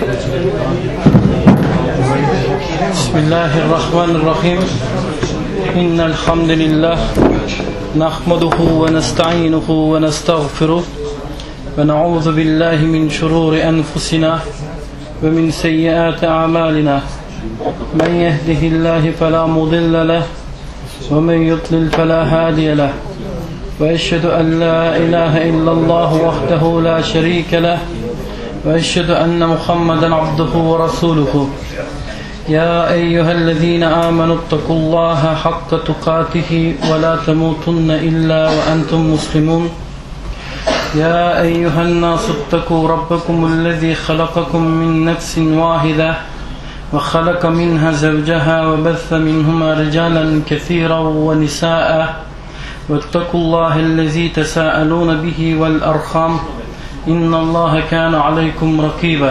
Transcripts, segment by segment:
Bismillahirrahmanirrahim. İnnel hamdülillah nahmaduhu ve nestainuhu ve nestağfiruh ve na'udzu billahi min şururi enfusina ve min seyyiati a'malina. Men yehdihillahu fela mudille leh ve men yudlil fela hadiye leh. Ve eşhedü en la ilahe illallah vahdehu la şerike leh ve eşhedü enne Muhammeden abduhu ve rasuluhu. Ya eyyühellezine amenuttakullaha hakka tukatihi ve la temutunne illa ve entum muslimun. Ya eyyühennâsuttakû rabbekumullezî halakakum min nefsin vâhide ve halaka minha zevceha ve besse minhuma ricalen kesiran ve nisâ'a vettekullâhellezî tesâelûne bihi vel arham innallâhe kâne aleykum rakîbâ.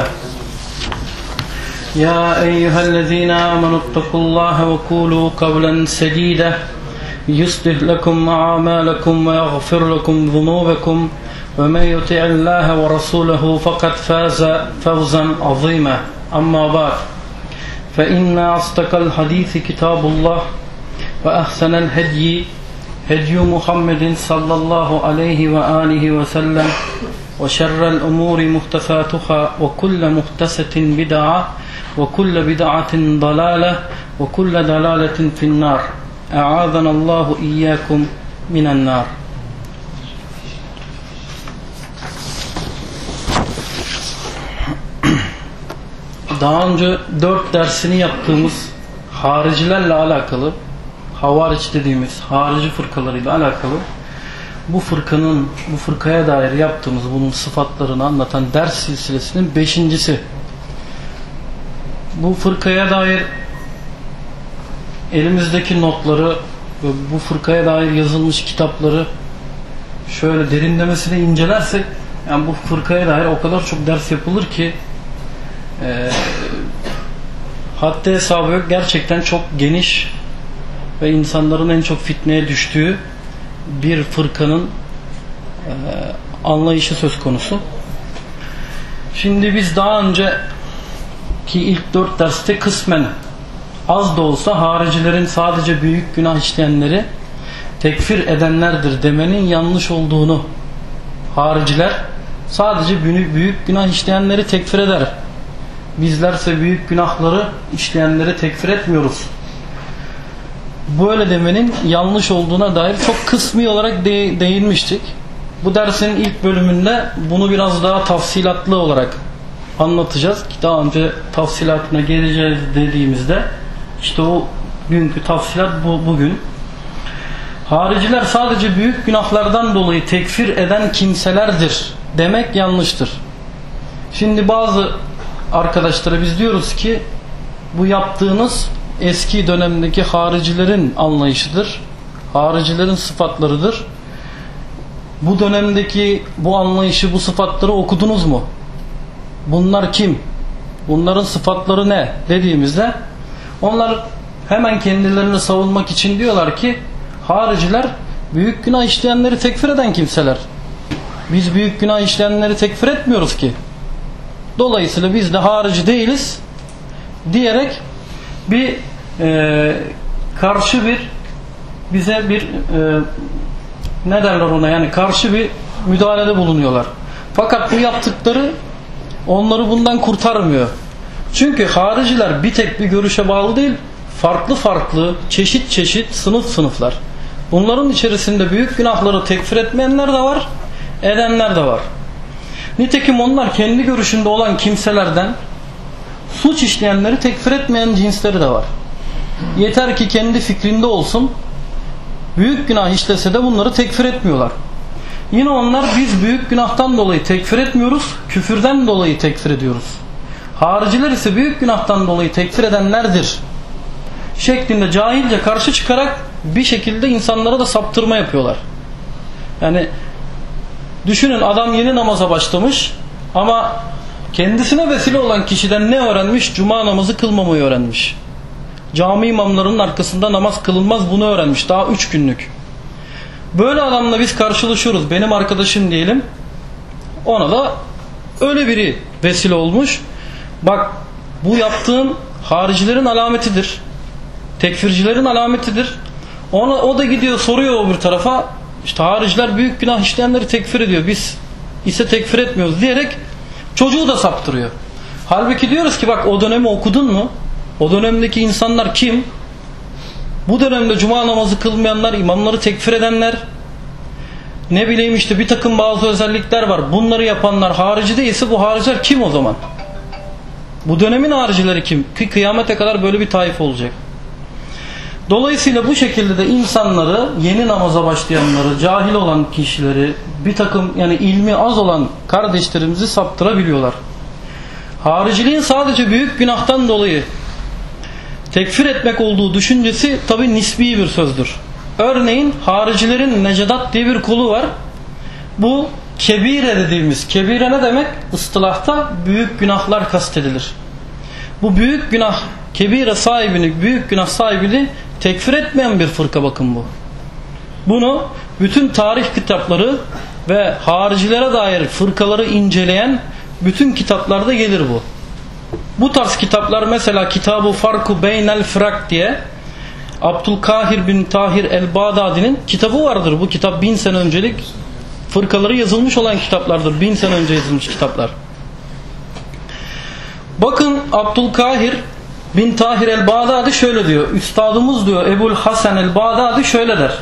يا أيها الذين آمنوا اتقوا الله وقولوا قولا سديدا يصلح لكم أعمالكم ويغفر لكم ذنوبكم ومن يطع الله ورسوله فقد فاز فوزا عظيما أما بعد فإن أصدق الحديث كتاب الله وأحسن الهدي هدي محمد صلى الله عليه وآله وسلم وشر الأمور محدثاتها وكل محدثة بدعة وكل بدعة ضلالة وكل ضلالة في النار أعاذنا الله إياكم من النار. Daha önce 4 dersini yaptığımız haricilerle alakalı, havariç dediğimiz harici fırkalarıyla alakalı bu fırkaya dair yaptığımız bunun sıfatlarını anlatan ders silsilesinin 5.'si. Bu fırkaya dair elimizdeki notları ve bu fırkaya dair yazılmış kitapları şöyle derinlemesine incelersek, yani bu fırkaya dair o kadar çok ders yapılır ki haddi hesabı yok. Gerçekten çok geniş ve insanların en çok fitneye düştüğü bir fırkanın anlayışı söz konusu. Şimdi biz daha önce ki ilk 4 derste kısmen az da olsa haricilerin sadece büyük günah işleyenleri tekfir edenlerdir demenin yanlış olduğunu, hariciler sadece büyük günah işleyenleri tekfir eder, bizlerse büyük günahları işleyenleri tekfir etmiyoruz, böyle demenin yanlış olduğuna dair çok kısmi olarak değinmiştik. Bu dersin ilk bölümünde bunu biraz daha tafsilatlı olarak anlatacağız ki daha önce tafsilatına geleceğiz dediğimizde işte o günkü tafsilat bugün. Hariciler sadece büyük günahlardan dolayı tekfir eden kimselerdir demek yanlıştır. Şimdi bazı arkadaşlara biz diyoruz ki bu yaptığınız eski dönemdeki haricilerin anlayışıdır, haricilerin sıfatlarıdır. Bu dönemdeki bu anlayışı, bu sıfatları okudunuz mu? Bunlar kim? Bunların sıfatları ne? Dediğimizde onlar hemen kendilerini savunmak için diyorlar ki hariciler büyük günah işleyenleri tekfir eden kimseler. Biz büyük günah işleyenleri tekfir etmiyoruz ki. Dolayısıyla biz de harici değiliz diyerek bir karşı bir bize bir ne derler ona, yani karşı bir müdahalede bulunuyorlar. Fakat bu yaptıkları onları bundan kurtarmıyor. Çünkü hariciler bir tek bir görüşe bağlı değil, farklı çeşit sınıflar. Bunların içerisinde büyük günahları tekfir etmeyenler de var, edenler de var. Nitekim onlar kendi görüşünde olan kimselerden suç işleyenleri tekfir etmeyen cinsleri de var. Yeter ki kendi fikrinde olsun, büyük günah işlese de bunları tekfir etmiyorlar. Yine onlar biz büyük günahtan dolayı tekfir etmiyoruz, küfürden dolayı tekfir ediyoruz. Hariciler ise büyük günahtan dolayı tekfir edenlerdir şeklinde cahilce karşı çıkarak bir şekilde insanlara da saptırma yapıyorlar. Yani düşünün, adam yeni namaza başlamış ama kendisine vesile olan kişiden ne öğrenmiş? Cuma namazı kılmamayı öğrenmiş. Cami imamlarının arkasında namaz kılınmaz, bunu öğrenmiş daha 3 günlük. Böyle adamla biz karşılaşıyoruz, benim arkadaşım diyelim, ona da öyle biri vesile olmuş. bak bu yaptığın haricilerin alametidir, tekfircilerin alametidir. O da gidiyor soruyor öbür tarafa, işte hariciler büyük günah işleyenleri tekfir ediyor, biz ise tekfir etmiyoruz diyerek çocuğu da saptırıyor. Halbuki diyoruz ki bak o dönemi okudun mu? O dönemdeki insanlar kim? Bu dönemde cuma namazı kılmayanlar, imamları tekfir edenler, ne bileyim işte bir takım bazı özellikler var. Bunları yapanlar harici değilse bu hariciler kim o zaman? Bu dönemin haricileri kim? Ki kıyamete kadar böyle bir taife olacak. Dolayısıyla bu şekilde de insanları, yeni namaza başlayanları, cahil olan kişileri, bir takım yani ilmi az olan kardeşlerimizi saptırabiliyorlar. Hariciliğin sadece büyük günahtan dolayı tekfir etmek olduğu düşüncesi tabi nisbi bir sözdür. Örneğin haricilerin Necedat diye bir kulu var. Bu kebire dediğimiz, kebire ne demek? Istılahta büyük günahlar kastedilir. Bu büyük günah, kebire sahibini, büyük günah sahibini tekfir etmeyen bir fırka, bakın bu. Bunu bütün tarih kitapları ve haricilere dair fırkaları inceleyen bütün kitaplarda gelir bu. Bu tarz kitaplar mesela Kitab-ı Farku Beynel Fırak diye Abdülkahir bin Tahir el-Bağdadi'nin kitabı vardır. Bu kitap 1000 sene öncelik fırkaları yazılmış olan kitaplardır. 1000 sene önce yazılmış kitaplar. Bakın Abdülkahir bin Tahir el-Bağdadi şöyle diyor. Üstadımız diyor Ebul Hasan el-Bağdadi şöyle der.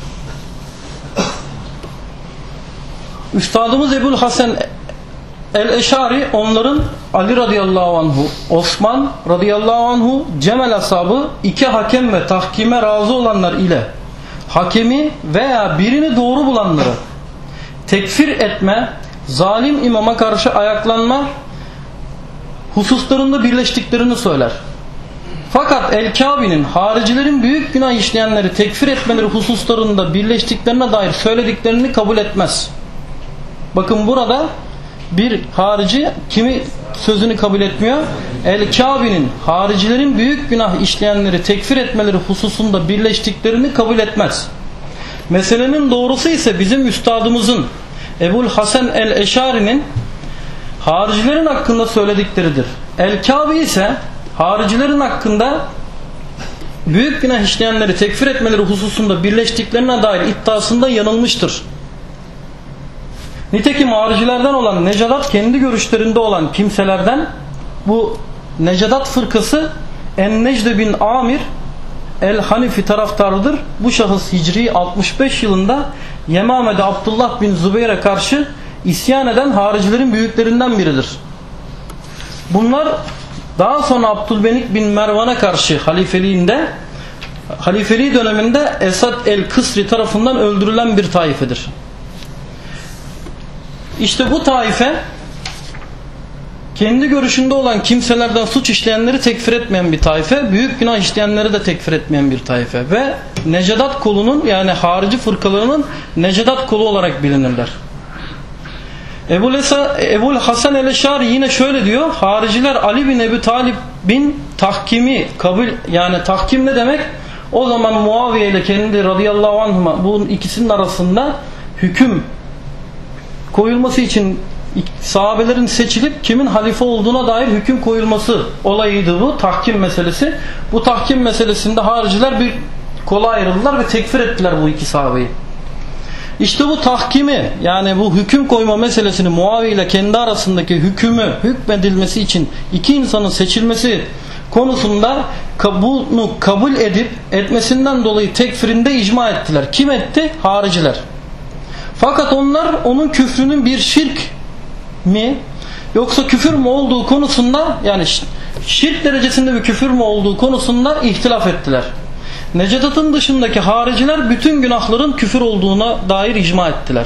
Üstadımız Ebul Hasan el-Eşari onların Ali radıyallahu anhu, Osman radıyallahu anhu, Cemel ashabı iki hakem ve tahkime razı olanlar ile hakemi veya birini doğru bulanları tekfir etme, zalim imama karşı ayaklanma hususlarında birleştiklerini söyler. Fakat El-Kabi'nin haricilerin büyük günah işleyenleri tekfir etmeleri hususlarında birleştiklerine dair söylediklerini kabul etmez. Bakın burada bir harici kimi sözünü kabul etmiyor? El-Kabi'nin haricilerin büyük günah işleyenleri tekfir etmeleri hususunda birleştiklerini kabul etmez. Meselenin doğrusu ise bizim üstadımızın Ebul Hasan el-Eşari'nin haricilerin hakkında söyledikleridir. El-Kabi ise haricilerin hakkında büyük günah işleyenleri tekfir etmeleri hususunda birleştiklerine dair iddiasında yanılmıştır. Nitekim haricilerden olan Necedat kendi görüşlerinde olan kimselerden, bu Necedat fırkası En-Necd bin Amir el-Hanifi taraftarıdır. Bu şahıs Hicri 65 yılında Yemame'de Abdullah bin Zübeyir'e karşı isyan eden haricilerin büyüklerinden biridir. Bunlar daha sonra Abdülmelik bin Mervan'a karşı halifeliği döneminde Esad el-Kısri tarafından öldürülen bir taifedir. İşte bu taife kendi görüşünde olan kimselerden suç işleyenleri tekfir etmeyen bir taife, büyük günah işleyenleri de tekfir etmeyen bir taife ve Necedat kolunun, yani harici fırkalarının Necedat kolu olarak bilinirler. Ebul Hasan el-Eşari yine şöyle diyor: hariciler Ali bin Ebu Talib bin tahkimi kabul, yani tahkim ne demek? O zaman Muaviye ile kendi radıyallahu anhuma, bu ikisinin arasında hüküm koyulması için sahabelerin seçilip kimin halife olduğuna dair hüküm koyulması olayıydı bu tahkim meselesi. Bu tahkim meselesinde hariciler bir kola ayrıldılar ve tekfir ettiler bu iki sahabeyi. İşte bu tahkimi, yani bu hüküm koyma meselesini, Muaviye ile kendi arasındaki hükmedilmesi için iki insanın seçilmesi konusunda bunu kabul edip etmesinden dolayı tekfirinde icma ettiler. Kim etti? Hariciler. Fakat onlar onun küfrünün bir şirk mi yoksa küfür mü olduğu konusunda, yani şirk derecesinde bir küfür mü olduğu konusunda ihtilaf ettiler. Necedat'ın dışındaki hariciler bütün günahların küfür olduğuna dair icma ettiler.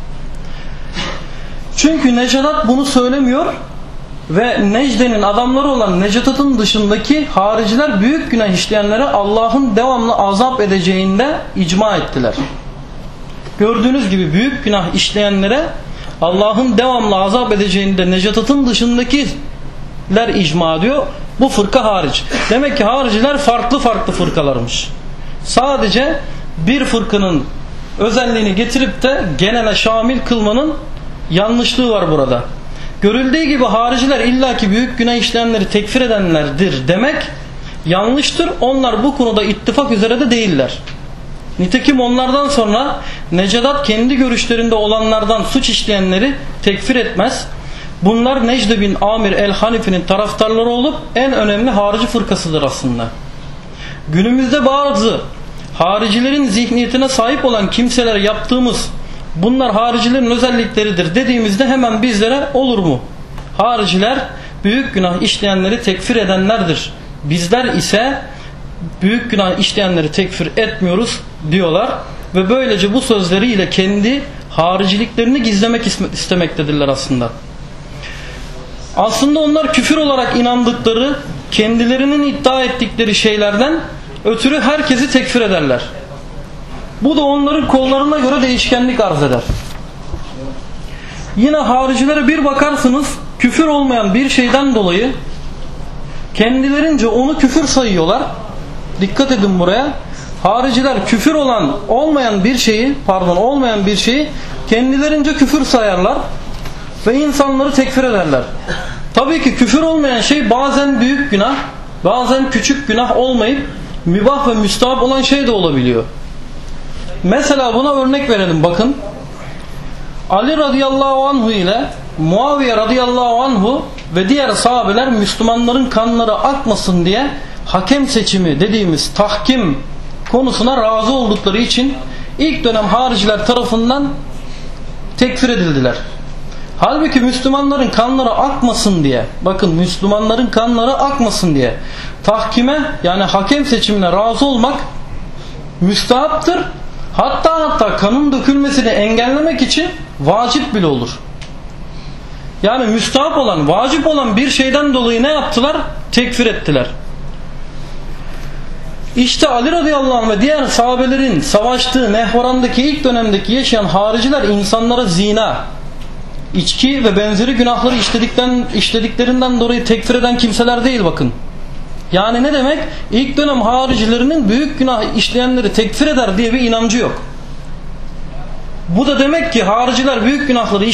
Çünkü Necedat bunu söylemiyor ve Necde'nin adamları olan Necedat'ın dışındaki hariciler büyük günah işleyenlere Allah'ın devamlı azap edeceğinde icma ettiler. Gördüğünüz gibi büyük günah işleyenlere Allah'ın devamlı azap edeceğinde Necedat'ın dışındakiler icma ediyor. Bu fırka hariç. Demek ki hariciler farklı fırkalarmış. Sadece bir fırkanın özelliğini getirip de genele şamil kılmanın yanlışlığı var burada. görüldüğü gibi hariciler illaki büyük günah işleyenleri tekfir edenlerdir demek yanlıştır. Onlar bu konuda ittifak üzere de değiller. Nitekim onlardan sonra Necedat kendi görüşlerinde olanlardan suç işleyenleri tekfir etmez. Bunlar Necd bin Amir el-Hanifi'nin taraftarları olup en önemli harici fırkasıdır aslında. Günümüzde bazı haricilerin zihniyetine sahip olan kimseler yaptığımız bunlar haricilerin özellikleridir dediğimizde hemen bizlere olur mu? Hariciler büyük günah işleyenleri tekfir edenlerdir. Bizler ise büyük günah işleyenleri tekfir etmiyoruz diyorlar ve böylece bu sözleriyle kendi hariciliklerini gizlemek istemektedirler aslında. Aslında onlar küfür olarak inandıkları, kendilerinin iddia ettikleri şeylerden ötürü herkesi tekfir ederler. Bu da onların kollarına göre değişkenlik arz eder. Yine haricilere bir bakarsınız, küfür olmayan bir şeyden dolayı kendilerince onu küfür sayıyorlar. Dikkat edin buraya. Hariciler küfür olmayan bir şeyi kendilerince küfür sayarlar ve insanları tekfir ederler. Tabii ki küfür olmayan şey bazen büyük günah, bazen küçük günah olmayıp mübah ve müstahap olan şey de olabiliyor. Mesela buna örnek verelim bakın. Ali radıyallahu anhu ile Muaviye radıyallahu anhu ve diğer sahabeler Müslümanların kanları akmasın diye hakem seçimi dediğimiz tahkim konusuna razı oldukları için ilk dönem hariciler tarafından tekfir edildiler. Halbuki Müslümanların kanları akmasın diye, bakın Müslümanların kanları akmasın diye tahkime yani hakem seçimine razı olmak müstahaptır. Hatta kanın dökülmesini engellemek için vacip bile olur. Yani müstahap olan, vacip olan bir şeyden dolayı ne yaptılar? Tekfir ettiler. İşte Ali radıyallahu anh ve diğer sahabelerin savaştığı Nehvaran'daki ilk dönemdeki yaşayan hariciler insanlara zina, içki ve benzeri günahları işlediklerinden dolayı tekfir eden kimseler değil bakın. Yani ne demek? İlk dönem haricilerinin büyük günah işleyenleri tekfir eder diye bir inancı yok. Bu da demek ki hariciler büyük günahları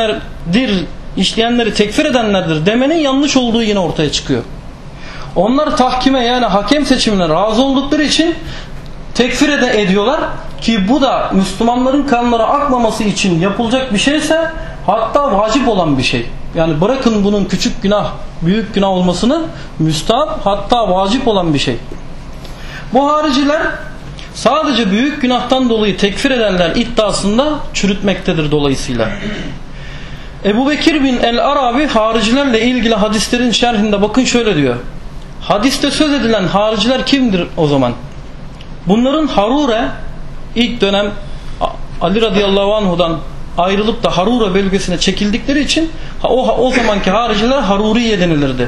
işleyenleri tekfir edenlerdir demenin yanlış olduğu yine ortaya çıkıyor. Onlar tahkime yani hakem seçimine razı oldukları için tekfir ediyorlar ki bu da Müslümanların kanları akmaması için yapılacak bir şeyse hatta vacip olan bir şey. Yani bırakın bunun küçük günah, büyük günah olmasını, müstahap hatta vacip olan bir şey. Bu hariciler sadece büyük günahtan dolayı tekfir ederler iddiasında çürütmektedir dolayısıyla. Ebu Bekir bin el-Arabi haricilerle ilgili hadislerin şerhinde bakın şöyle diyor. Hadiste söz edilen hariciler kimdir o zaman? Bunların Harure ilk dönem Ali radıyallahu anhu'dan ayrılıp da Harure bölgesine çekildikleri için o zamanki hariciler Haruriye denilirdi.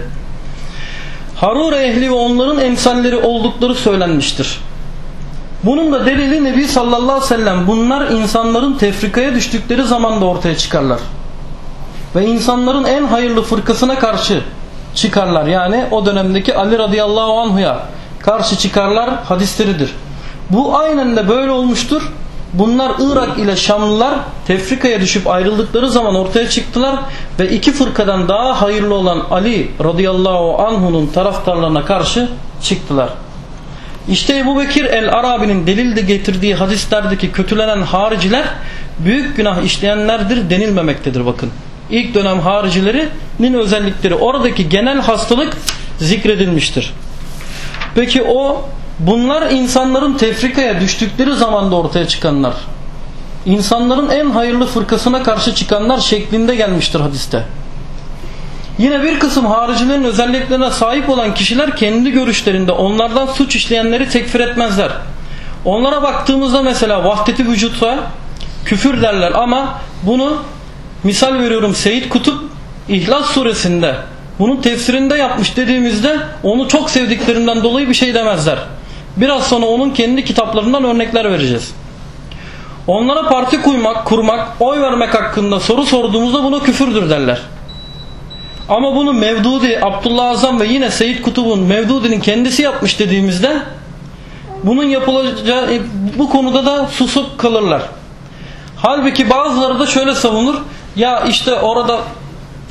Harure ehli ve onların emsalleri oldukları söylenmiştir. Bunun da delili Nebi sallallahu aleyhi ve sellem bunlar insanların tefrikaya düştükleri zaman da ortaya çıkarlar. Ve insanların en hayırlı fırkasına karşı çıkarlar. Yani o dönemdeki Ali radıyallahu anhu'ya karşı çıkarlar hadisleridir. Bu aynen de böyle olmuştur. Bunlar Irak ile Şamlılar tefrikaya düşüp ayrıldıkları zaman ortaya çıktılar ve iki fırkadan daha hayırlı olan Ali radıyallahu anhu'nun taraftarlarına karşı çıktılar. İşte Ebu Bekir el-Arabi'nin delilde getirdiği hadislerdeki kötülenen hariciler büyük günah işleyenlerdir denilmemektedir bakın. İlk dönem haricilerinin özellikleri oradaki genel hastalık zikredilmiştir. Peki bunlar insanların tefrikaya düştükleri zamanda ortaya çıkanlar, insanların en hayırlı fırkasına karşı çıkanlar şeklinde gelmiştir hadiste. Yine bir kısım haricilerin özelliklerine sahip olan kişiler kendi görüşlerinde onlardan suç işleyenleri tekfir etmezler. Onlara baktığımızda mesela vahdeti vücutta küfür derler ama bunu misal veriyorum Seyyid Kutup İhlas suresinde bunun tefsirinde yapmış dediğimizde onu çok sevdiklerinden dolayı bir şey demezler. Biraz sonra onun kendi kitaplarından örnekler vereceğiz. Onlara parti kurmak, oy vermek hakkında soru sorduğumuzda buna küfürdür derler. Ama bunu Mevdudi, Abdullah Azam ve yine Seyyid Kutub'un Mevdudi'nin kendisi yapmış dediğimizde bunun yapılacağı bu konuda da susup kalırlar. Halbuki bazıları da şöyle savunur. Ya işte orada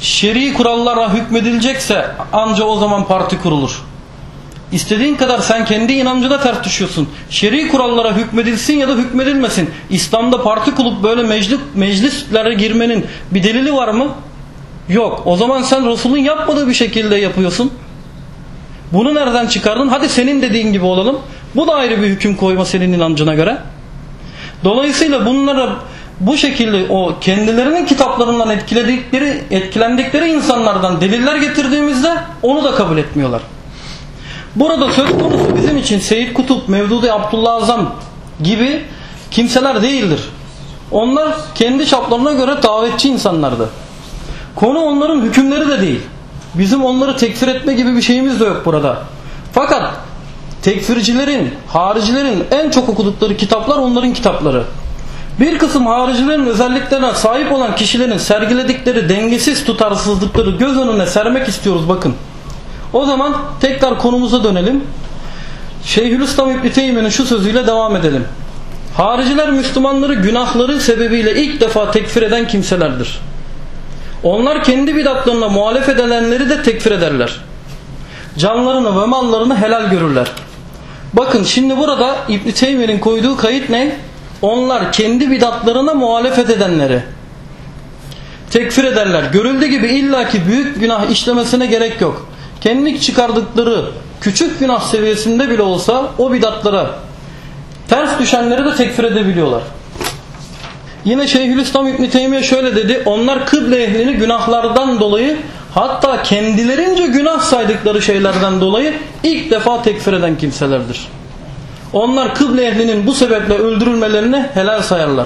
şer'i kurallara hükmedilecekse ancak o zaman parti kurulur. İstediğin kadar sen kendi inancına ters düşüyorsun. Şer'i kurallara hükmedilsin ya da hükmedilmesin. İslam'da parti kurup böyle meclislere girmenin bir delili var mı? Yok. O zaman sen Resul'ün yapmadığı bir şekilde yapıyorsun. Bunu nereden çıkardın? Hadi senin dediğin gibi olalım. Bu da ayrı bir hüküm koyma senin inancına göre. Dolayısıyla bunlara bu şekilde o kendilerinin kitaplarından etkilendikleri insanlardan deliller getirdiğimizde onu da kabul etmiyorlar. Burada söz konusu bizim için Seyyid Kutup, Mevdudi Abdullah Azam gibi kimseler değildir. Onlar kendi çaplarına göre davetçi insanlardı. Konu onların hükümleri de değil. Bizim onları tekfir etme gibi bir şeyimiz de yok burada. Fakat tekfircilerin, haricilerin en çok okudukları kitaplar onların kitapları. Bir kısım haricilerin özelliklerine sahip olan kişilerin sergiledikleri dengesiz tutarsızlıkları göz önüne sermek istiyoruz bakın. O zaman tekrar konumuza dönelim. Şeyhülislam İbn Teymiye'nin şu sözüyle devam edelim. Hariciler Müslümanları günahları sebebiyle ilk defa tekfir eden kimselerdir. Onlar kendi bidatlarına muhalefet edenleri de tekfir ederler. Canlarını ve mallarını helal görürler. Bakın şimdi burada İbn Teymiye'nin koyduğu kayıt ne? Onlar kendi bidatlarına muhalefet edenleri tekfir ederler. Görüldüğü gibi illaki büyük günah işlemesine gerek yok. Kendi çıkardıkları küçük günah seviyesinde bile olsa o bidatlara ters düşenleri de tekfir edebiliyorlar. Yine Şeyhülislam İbn Teymiye şöyle dedi. Onlar kıble ehlini günahlardan dolayı, hatta kendilerince günah saydıkları şeylerden dolayı ilk defa tekfir eden kimselerdir. Onlar kıble ehlinin bu sebeple öldürülmelerini helal sayarlar.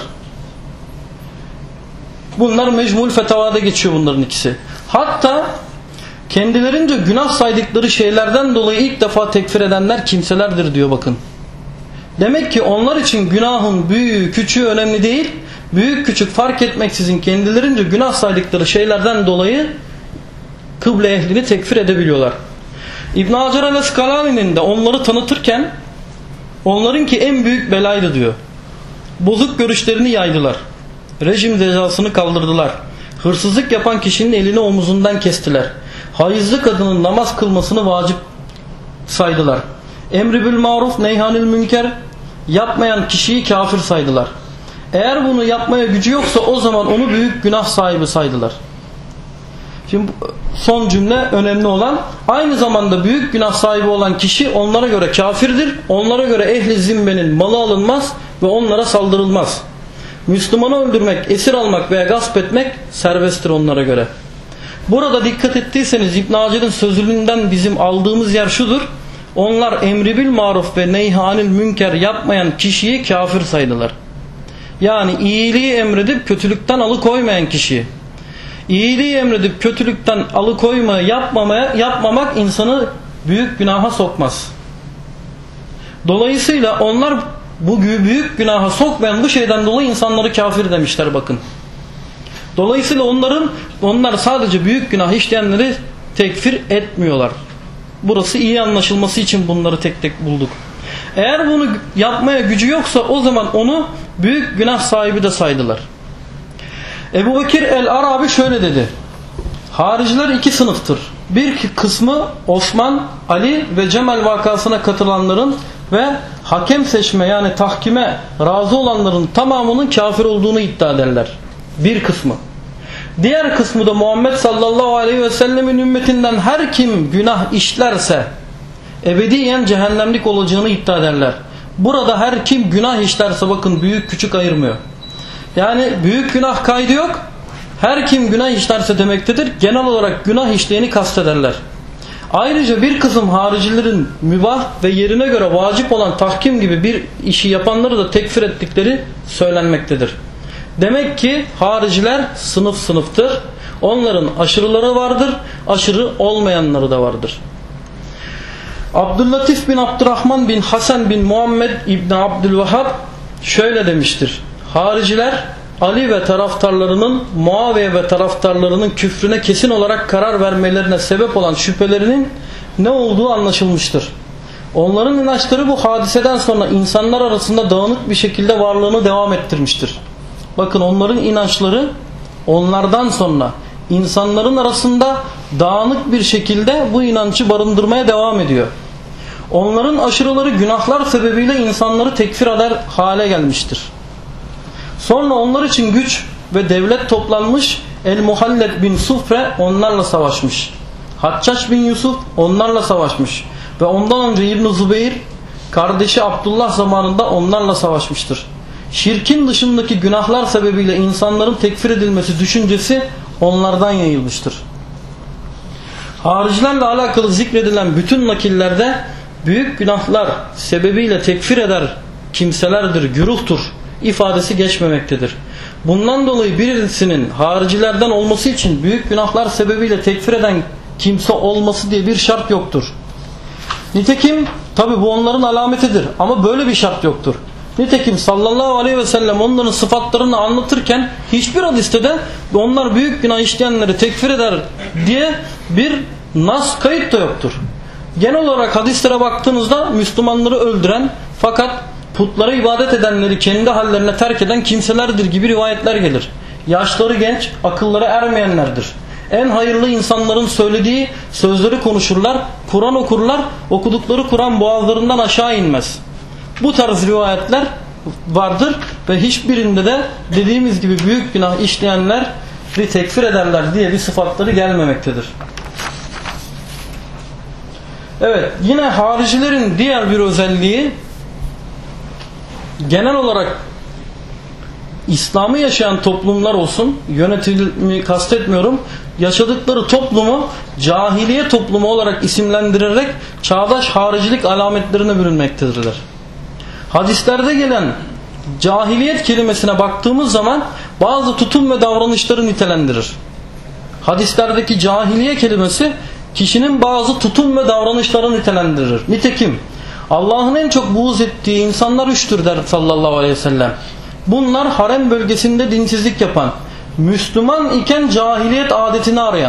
Bunlar Mecmul Fetavada geçiyor bunların ikisi. Hatta kendilerince günah saydıkları şeylerden dolayı ilk defa tekfir edenler kimselerdir diyor bakın. Demek ki onlar için günahın büyüğü küçüğü önemli değil. Büyük küçük fark etmeksizin kendilerince günah saydıkları şeylerden dolayı kıble ehlini tekfir edebiliyorlar. İbn Hacer el-Askalani'nin de onları tanıtırken onlarınki en büyük belaydı diyor. Bozuk görüşlerini yaydılar. Rejim cezasını kaldırdılar. Hırsızlık yapan kişinin elini omuzundan kestiler. Hayızlı kadının namaz kılmasını vacip saydılar. Emri bil maruf neyhanil münker yapmayan kişiyi kafir saydılar. Eğer bunu yapmaya gücü yoksa o zaman onu büyük günah sahibi saydılar. Şimdi son cümle önemli olan, aynı zamanda büyük günah sahibi olan kişi onlara göre kafirdir. Onlara göre ehli zimmenin malı alınmaz ve onlara saldırılmaz. Müslümanı öldürmek, esir almak veya gasp etmek serbesttir onlara göre. Burada dikkat ettiyseniz İbn Hacer'in sözlüğünden bizim aldığımız yer şudur. Onlar emri bil maruf ve neyhanil münker yapmayan kişiyi kafir saydılar. Yani iyiliği emredip kötülükten alıkoymayan kişi. İyiliği emredip kötülükten alıkoymayı yapmamak insanı büyük günaha sokmaz. Dolayısıyla onlar bu büyük günaha sokmayan bu şeyden dolayı insanları kafir demişler bakın. Dolayısıyla onlar sadece büyük günah işleyenleri tekfir etmiyorlar. Burası iyi anlaşılması için bunları tek tek bulduk. Eğer bunu yapmaya gücü yoksa o zaman onu büyük günah sahibi de saydılar. Ebu Bekir el-Arabi şöyle dedi. Hariciler iki sınıftır. Bir kısmı Osman, Ali ve Cemal vakasına katılanların ve hakem seçme yani tahkime razı olanların tamamının kafir olduğunu iddia ederler. Bir kısmı. Diğer kısmı da Muhammed sallallahu aleyhi ve sellemin ümmetinden her kim günah işlerse ebediyen cehennemlik olacağını iddia ederler. Burada her kim günah işlerse bakın büyük küçük ayırmıyor. Yani büyük günah kaydı yok. Her kim günah işlerse demektedir. Genel olarak günah işleyeni kastederler. Ayrıca bir kısım haricilerin mübah ve yerine göre vacip olan tahkim gibi bir işi yapanları da tekfir ettikleri söylenmektedir. Demek ki hariciler sınıf sınıftır. Onların aşırıları vardır, aşırı olmayanları da vardır. Abdüllatif bin Abdurrahman bin Hasan bin Muhammed İbni Abdülvehhab şöyle demiştir. Hariciler Ali ve taraftarlarının Muaviye ve taraftarlarının küfrüne kesin olarak karar vermelerine sebep olan şüphelerinin ne olduğu anlaşılmıştır. Onların inançları bu hadiseden sonra insanlar arasında dağınık bir şekilde varlığını devam ettirmiştir. Bakın onların inançları onlardan sonra insanların arasında dağınık bir şekilde bu inancı barındırmaya devam ediyor. Onların aşırıları günahlar sebebiyle insanları tekfir eder hale gelmiştir. Sonra onlar için güç ve devlet toplanmış, El-Muhalled bin Sufre onlarla savaşmış. Haccac bin Yusuf onlarla savaşmış. Ve ondan önce İbn-i Zübeyir kardeşi Abdullah zamanında onlarla savaşmıştır. Şirkin dışındaki günahlar sebebiyle insanların tekfir edilmesi düşüncesi onlardan yayılmıştır. Haricilerle alakalı zikredilen bütün nakillerde büyük günahlar sebebiyle tekfir eder kimselerdir, güruhtur ifadesi geçmemektedir. Bundan dolayı birisinin haricilerden olması için büyük günahlar sebebiyle tekfir eden kimse olması diye bir şart yoktur. Nitekim tabi bu onların alametidir ama böyle bir şart yoktur. Nitekim sallallahu aleyhi ve sellem onların sıfatlarını anlatırken hiçbir hadiste de onlar büyük günah işleyenleri tekfir eder diye bir nas, kayıt da yoktur. Genel olarak hadislere baktığınızda Müslümanları öldüren fakat putlara ibadet edenleri kendi hallerine terk eden kimselerdir gibi rivayetler gelir. Yaşları genç, akılları ermeyenlerdir. En hayırlı insanların söylediği sözleri konuşurlar, Kur'an okurlar, okudukları Kur'an boğazlarından aşağı inmez. Bu tarz rivayetler vardır ve hiçbirinde de dediğimiz gibi büyük günah işleyenler bir tekfir ederler diye bir sıfatları gelmemektedir. Evet, yine haricilerin diğer bir özelliği genel olarak İslam'ı yaşayan toplumlar olsun, yönetimi kastetmiyorum, yaşadıkları toplumu cahiliye toplumu olarak isimlendirerek çağdaş haricilik alametlerine bürünmektedirler. Hadislerde gelen cahiliyet kelimesine baktığımız zaman bazı tutum ve davranışları nitelendirir. Hadislerdeki cahiliye kelimesi kişinin bazı tutum ve davranışlarını nitelendirir. Nitekim Allah'ın en çok buğz ettiği insanlar üçtür der sallallahu aleyhi ve sellem. Bunlar harem bölgesinde dinsizlik yapan, Müslüman iken cahiliyet adetini arayan.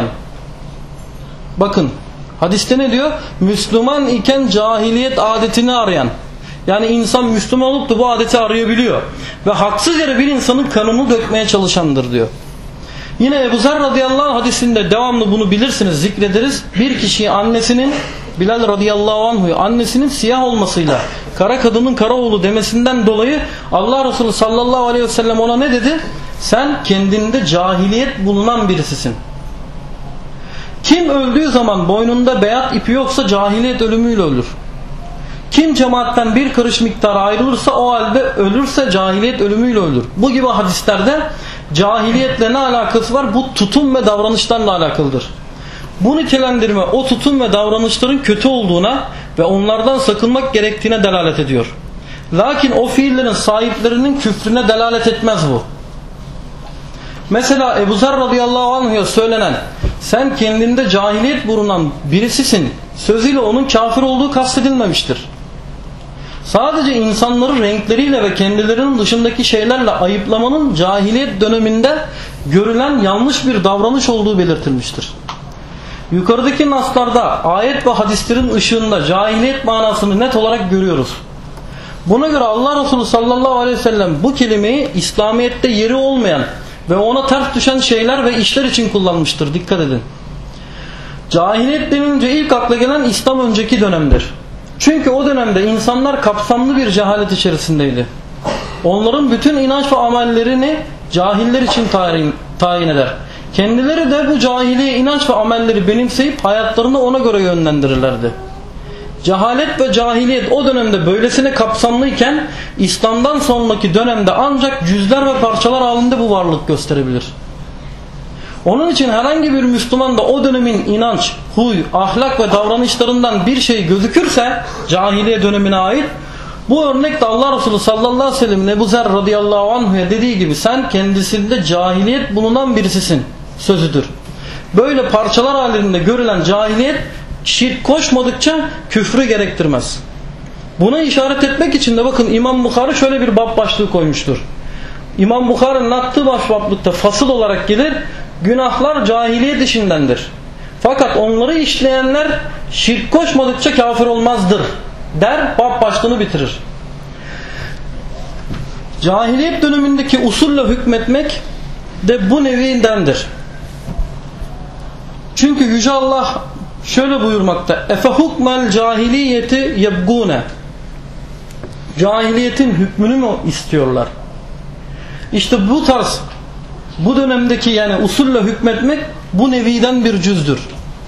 Bakın hadiste ne diyor? Müslüman iken cahiliyet adetini arayan. Yani insan Müslüman olup da bu adeti arayabiliyor. Ve haksız yere bir insanın kanını dökmeye çalışandır diyor. Yine Ebu Zer radıyallahu anh hadisinde devamlı bunu bilirsiniz, zikrederiz. Bir kişiyi annesinin, Bilal radıyallahu anh'u annesinin siyah olmasıyla kara kadının kara oğlu demesinden dolayı Allah Resulü sallallahu aleyhi ve sellem ona ne dedi? Sen kendinde cahiliyet bulunan birisisin. Kim öldüğü zaman boynunda beyaz ipi yoksa cahiliyet ölümüyle ölür. Kim cemaatten bir karış miktarı ayrılırsa o halde ölürse cahiliyet ölümüyle ölür. Bu gibi hadislerde cahiliyetle ne alakası var? Bu tutum ve davranışlarla alakalıdır. Bu nitelendirme o tutum ve davranışların kötü olduğuna ve onlardan sakınmak gerektiğine delalet ediyor. Lakin o fiillerin sahiplerinin küfrüne delalet etmez bu. Mesela Ebu Zer radıyallahu anh'a söylenen sen kendinde cahiliyet bulunan birisisin sözüyle onun kafir olduğu kastedilmemiştir. Sadece insanları renkleriyle ve kendilerinin dışındaki şeylerle ayıplamanın cahiliyet döneminde görülen yanlış bir davranış olduğu belirtilmiştir. Yukarıdaki naslarda ayet ve hadislerin ışığında cahiliyet manasını net olarak görüyoruz. Buna göre Allah Resulü sallallahu aleyhi ve sellem bu kelimeyi İslamiyet'te yeri olmayan ve ona ters düşen şeyler ve işler için kullanmıştır. Dikkat edin. Cahiliyet denince ilk akla gelen İslam önceki dönemdir. Çünkü o dönemde insanlar kapsamlı bir cehalet içerisindeydi. Onların bütün inanç ve amellerini cahiller için tayin eder. Kendileri de bu cahiliye inanç ve amelleri benimseyip hayatlarını ona göre yönlendirirlerdi. Cehalet ve cahiliyet o dönemde böylesine kapsamlıyken İslam'dan sonraki dönemde ancak cüzler ve parçalar halinde bu varlık gösterebilir. Onun için herhangi bir Müslüman da o dönemin inanç, huy, ahlak ve davranışlarından bir şey gözükürse cahiliye dönemine ait, bu örnekte Allah Resulü sallallahu aleyhi ve sellem Ebu Zer radıyallahu anh'a dediği gibi sen kendisinde cahiliyet bulunan birisisin sözüdür. Böyle parçalar halinde görülen cahiliyet şirk koşmadıkça küfrü gerektirmez. Buna işaret etmek için de bakın İmam Bukhari şöyle bir bab başlığı koymuştur. İmam Bukhari'nin attığı başlıkta fasıl olarak gelir. Günahlar cahiliyet işindendir. Fakat onları işleyenler şirk koşmadıkça kafir olmazdır der, bab başlığını bitirir. Cahiliyet dönemindeki usulle hükmetmek de bu nevindendir. Çünkü Yüce Allah şöyle buyurmakta: Efe hukmel cahiliyeti yebgune. Cahiliyetin hükmünü mü istiyorlar? İşte bu tarz, bu dönemdeki yani usulle hükmetmek bu neviden bir cüzdür.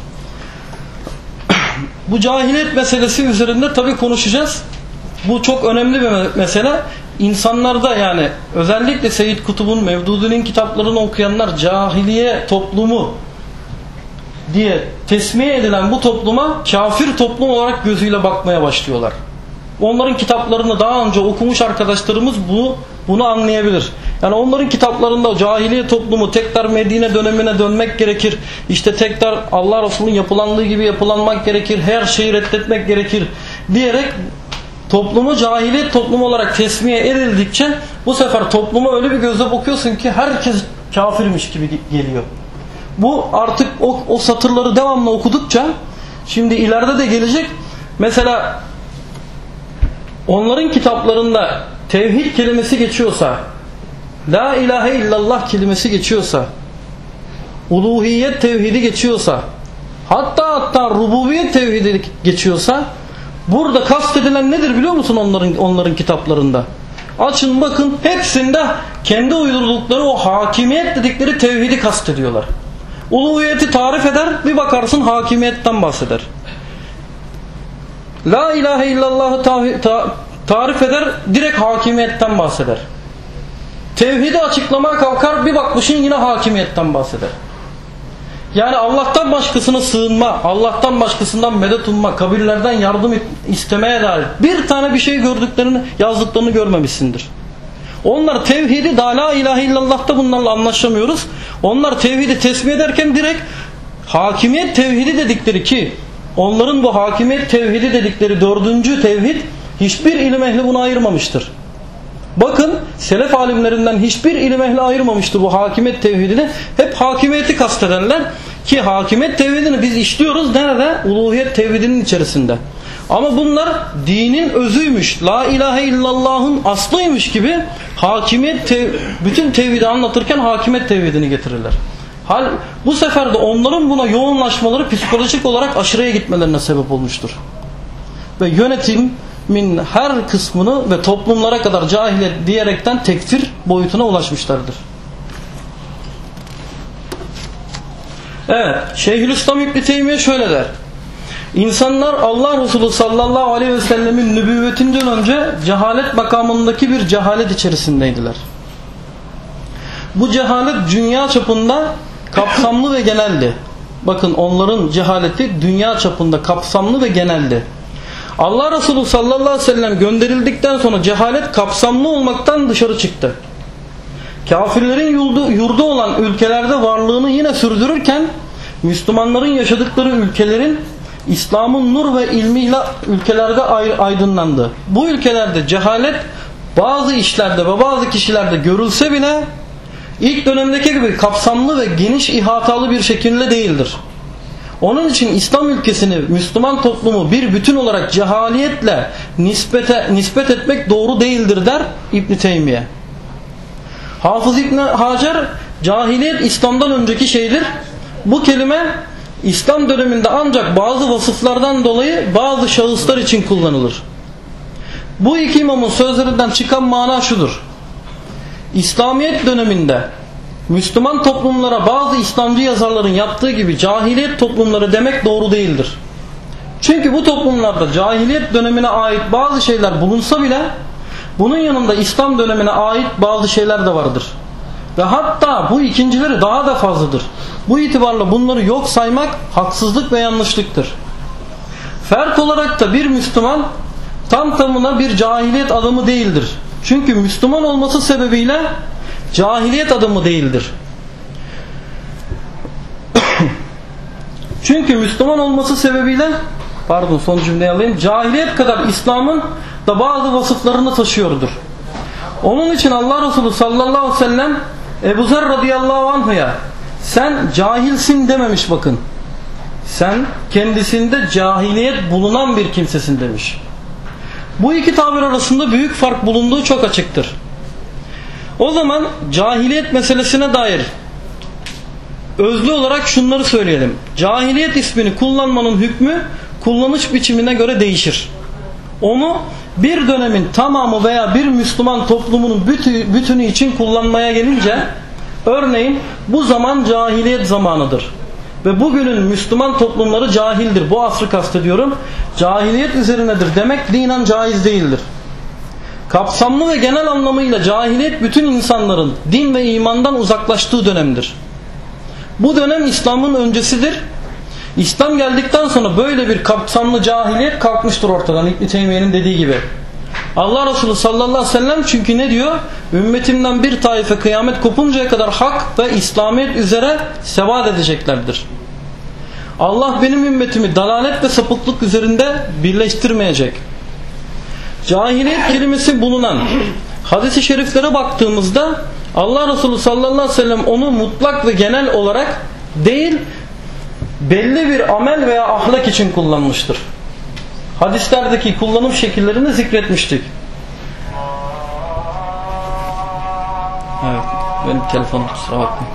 Bu cahiliyet meselesi üzerinde tabi konuşacağız. Bu çok önemli bir mesele. İnsanlarda yani özellikle Seyyid Kutub'un, Mevdudi'nin kitaplarını okuyanlar cahiliye toplumu diye tesmiye edilen bu topluma kafir toplum olarak gözüyle bakmaya başlıyorlar. Onların kitaplarını daha önce okumuş arkadaşlarımız bunu anlayabilir. Yani onların kitaplarında cahiliye toplumu tekrar Medine dönemine dönmek gerekir. İşte tekrar Allah Resulü'nün yapılandığı gibi yapılanmak gerekir. Her şeyi reddetmek gerekir diyerek toplumu cahiliyet toplumu olarak tesmiye edildikçe bu sefer topluma öyle bir gözle bakıyorsun ki herkes kafirmiş gibi geliyor. Bu artık o satırları devamlı okudukça şimdi ileride de gelecek. Mesela onların kitaplarında tevhid kelimesi geçiyorsa, la ilahe illallah kelimesi geçiyorsa, uluhiyet tevhidi geçiyorsa, hatta rububiyet tevhidi geçiyorsa, burada kastedilen nedir biliyor musun onların kitaplarında? Açın bakın, hepsinde kendi uydurdukları o hakimiyet dedikleri tevhidi kastediyorlar. Uluhiyeti tarif eder, bir bakarsın hakimiyetten bahseder. La ilahe illallah'ı tarif eder, direkt hakimiyetten bahseder. Tevhidi açıklamaya kalkar, bir bakmışsın yine hakimiyetten bahseder. Yani Allah'tan başkasına sığınma, Allah'tan başkasından medet umma, kabirlerden yardım istemeye dair bir tane bir şey gördüklerini, yazdıklarını görmemişsindir. Onlar tevhidi, daha la ilahe illallah'ta bunlarla anlaşamıyoruz. Onlar tevhidi tesbih ederken direkt hakimiyet tevhidi dedikleri, ki onların bu hakimiyet tevhidi dedikleri dördüncü tevhid hiçbir ilim ehli bunu ayırmamıştır. Bakın selef alimlerinden hiçbir ilim ehli ayırmamıştır bu hakimiyet tevhidini. Hep hakimiyeti kastederler ki hakimiyet tevhidini biz işliyoruz nerede? Uluhiyet tevhidinin içerisinde. Ama bunlar dinin özüymüş, la ilahe illallah'ın aslıymış gibi hakimiyet bütün tevhidi anlatırken hakimiyet tevhidini getirirler. Bu sefer de onların buna yoğunlaşmaları psikolojik olarak aşırıya gitmelerine sebep olmuştur. Ve yönetimin her kısmını ve toplumlara kadar cahiliyet diyerekten tekfir boyutuna ulaşmışlardır. Evet, Şeyhülislam İbn Teymiye şöyle der: İnsanlar Allah Resulü sallallahu aleyhi ve sellemin nübüvvetinden önce cehalet makamındaki bir cehalet içerisindeydiler. Bu cehalet dünya çapında kapsamlı ve geneldi. Bakın, onların cehaleti dünya çapında kapsamlı ve geneldi. Allah Resulü sallallahu aleyhi ve sellem gönderildikten sonra cehalet kapsamlı olmaktan dışarı çıktı. Kafirlerin yurdu olan ülkelerde varlığını yine sürdürürken Müslümanların yaşadıkları ülkelerin İslam'ın nur ve ilmiyle ülkelerde aydınlandı. Bu ülkelerde cehalet bazı işlerde ve bazı kişilerde görülse bile ilk dönemdeki gibi kapsamlı ve geniş ihatalı bir şekilde değildir. Onun için İslam ülkesini, Müslüman toplumu bir bütün olarak cehaliyetle nispet etmek doğru değildir der İbn Teymiye. Hafız İbn Hacer, cahiliyet İslam'dan önceki şeydir. Bu kelime İslam döneminde ancak bazı vasıflardan dolayı bazı şahıslar için kullanılır. Bu iki imamın sözlerinden çıkan mana şudur: İslamiyet döneminde Müslüman toplumlara bazı İslamcı yazarların yaptığı gibi cahiliyet toplumları demek doğru değildir. Çünkü bu toplumlarda cahiliyet dönemine ait bazı şeyler bulunsa bile bunun yanında İslam dönemine ait bazı şeyler de vardır. Ve hatta bu ikincileri daha da fazladır. Bu itibarla bunları yok saymak haksızlık ve yanlışlıktır. Fert olarak da bir Müslüman tam tamına bir cahiliyet adamı değildir. Çünkü Müslüman olması sebebiyle cahiliyet adamı değildir. Çünkü Müslüman olması sebebiyle, son cümleyi alayım, cahiliyet kadar İslam'ın da bazı vasıflarını taşıyordur. Onun için Allah Resulü sallallahu aleyhi ve sellem Ebu Zer radıyallahu anh'a sen cahilsin dememiş bakın. Sen kendisinde cahiliyet bulunan bir kimsesin demiş. Bu iki tabir arasında büyük fark bulunduğu çok açıktır. O zaman cahiliyet meselesine dair özlü olarak şunları söyleyelim. Cahiliyet ismini kullanmanın hükmü kullanış biçimine göre değişir. Onu bir dönemin tamamı veya bir Müslüman toplumunun bütünü için kullanmaya gelince, örneğin bu zaman cahiliyet zamanıdır ve bugünün Müslüman toplumları cahildir, bu asrı kastediyorum, cahiliyet üzerinedir demek dinen caiz değildir. Kapsamlı ve genel anlamıyla cahiliyet bütün insanların din ve imandan uzaklaştığı dönemdir. Bu dönem İslam'ın öncesidir. İslam geldikten sonra böyle bir kapsamlı cahiliyet kalkmıştır ortadan, İbn Teymiye'nin dediği gibi. Allah Resulü sallallahu aleyhi ve sellem çünkü ne diyor? Ümmetimden bir taife kıyamet kopuncaya kadar hak ve İslamiyet üzere sebat edeceklerdir. Allah benim ümmetimi dalalet ve sapıklık üzerinde birleştirmeyecek. Cahiliyet kelimesi bulunan hadis-i şeriflere baktığımızda Allah Resulü sallallahu aleyhi ve sellem onu mutlak ve genel olarak değil, belli bir amel veya ahlak için kullanmıştır. Hadislerdeki kullanım şekillerini zikretmiştik. Evet, benim telefonum, kusura bakmayın.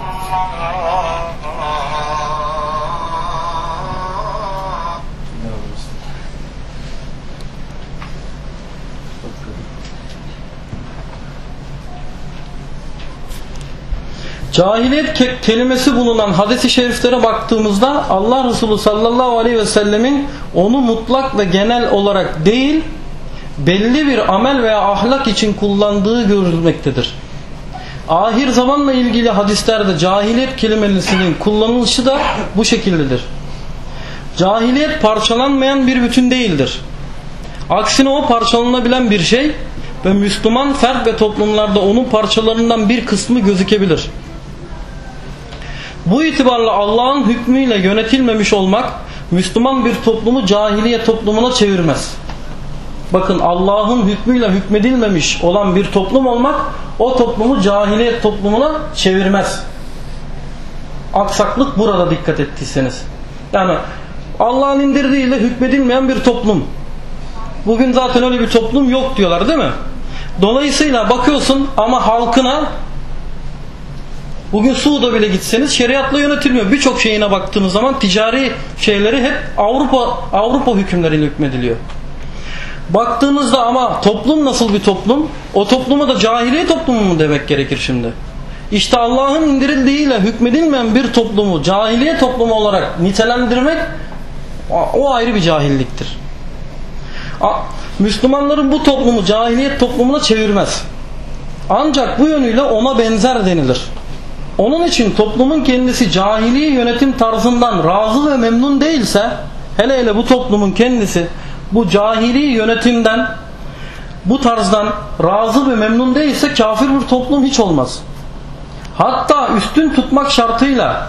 Cahiliyet kelimesi bulunan hadis-i şeriflere baktığımızda Allah Resulü sallallahu aleyhi ve sellemin onu mutlak ve genel olarak değil, belli bir amel veya ahlak için kullandığı görülmektedir. Ahir zamanla ilgili hadislerde cahiliyet kelimesinin kullanılışı da bu şekildedir. Cahiliyet parçalanmayan bir bütün değildir. Aksine o parçalanabilen bir şey ve Müslüman fert ve toplumlarda onun parçalarından bir kısmı gözükebilir. Bu itibarla Allah'ın hükmüyle yönetilmemiş olmak Müslüman bir toplumu cahiliye toplumuna çevirmez. Bakın, Allah'ın hükmüyle hükmedilmemiş olan bir toplum olmak o toplumu cahiliyet toplumuna çevirmez. Aksaklık burada, dikkat ettiyseniz. Yani Allah'ın indirdiğiyle hükmedilmeyen bir toplum. Bugün zaten öyle bir toplum yok diyorlar, değil mi? Dolayısıyla bakıyorsun ama halkına, bugün Suud'a bile gitseniz şeriatla yönetilmiyor. Birçok şeyine baktığınız zaman ticari şeyleri hep Avrupa hükümleriyle hükmediliyor. Baktığınızda ama toplum nasıl bir toplum? O topluma da cahiliye toplumu mu demek gerekir şimdi? İşte Allah'ın indirildiğiyle hükmedilmeyen bir toplumu cahiliye toplumu olarak nitelendirmek, o ayrı bir cahilliktir. Müslümanların bu toplumu cahiliyet toplumuna çevirmez. Ancak bu yönüyle ona benzer denilir. Onun için toplumun kendisi cahiliye yönetim tarzından razı ve memnun değilse, hele bu toplumun kendisi bu cahiliye yönetimden, bu tarzdan razı ve memnun değilse kafir bir toplum hiç olmaz. Hatta üstün tutmak şartıyla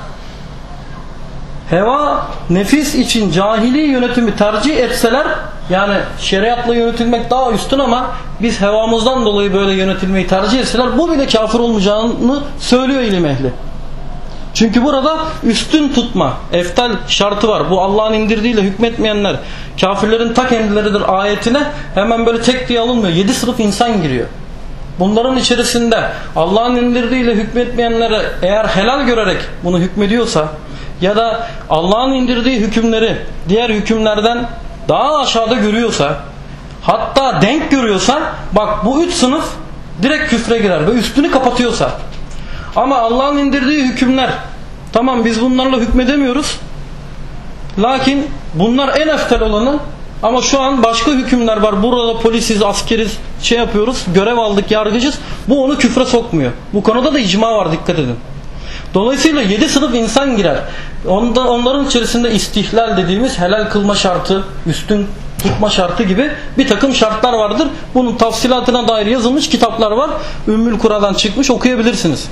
heva, nefis için cahiliye yönetimi tercih etseler, yani şeriatla yönetilmek daha üstün ama biz hevamızdan dolayı böyle yönetilmeyi tercih etseler, bu bile kafir olmayacağını söylüyor ilim ehli. Çünkü burada üstün tutma, eftal şartı var. Bu Allah'ın indirdiğiyle hükmetmeyenler kafirlerin ta kendileridir ayetine hemen böyle tek diye alınmıyor. 7 sınıf insan giriyor. Bunların içerisinde Allah'ın indirdiğiyle hükmetmeyenlere eğer helal görerek bunu hükmediyorsa ya da Allah'ın indirdiği hükümleri diğer hükümlerden daha aşağıda görüyorsa, hatta denk görüyorsa, bak bu 3 sınıf direkt küfre girer ve üstünü kapatıyorsa, ama Allah'ın indirdiği hükümler, tamam biz bunlarla hükmedemiyoruz, lakin bunlar en eftal olanı, ama şu an başka hükümler var, burada polisiz, askeriz, şey yapıyoruz, görev aldık, yargıcız, bu onu küfre sokmuyor. Bu konuda da icma var, dikkat edin. Dolayısıyla 7 sınıf insan girer. Onların içerisinde istihlal dediğimiz helal kılma şartı, üstün tutma şartı gibi bir takım şartlar vardır. Bunun tafsilatına dair yazılmış kitaplar var. Ümmül Kura'dan çıkmış, okuyabilirsiniz.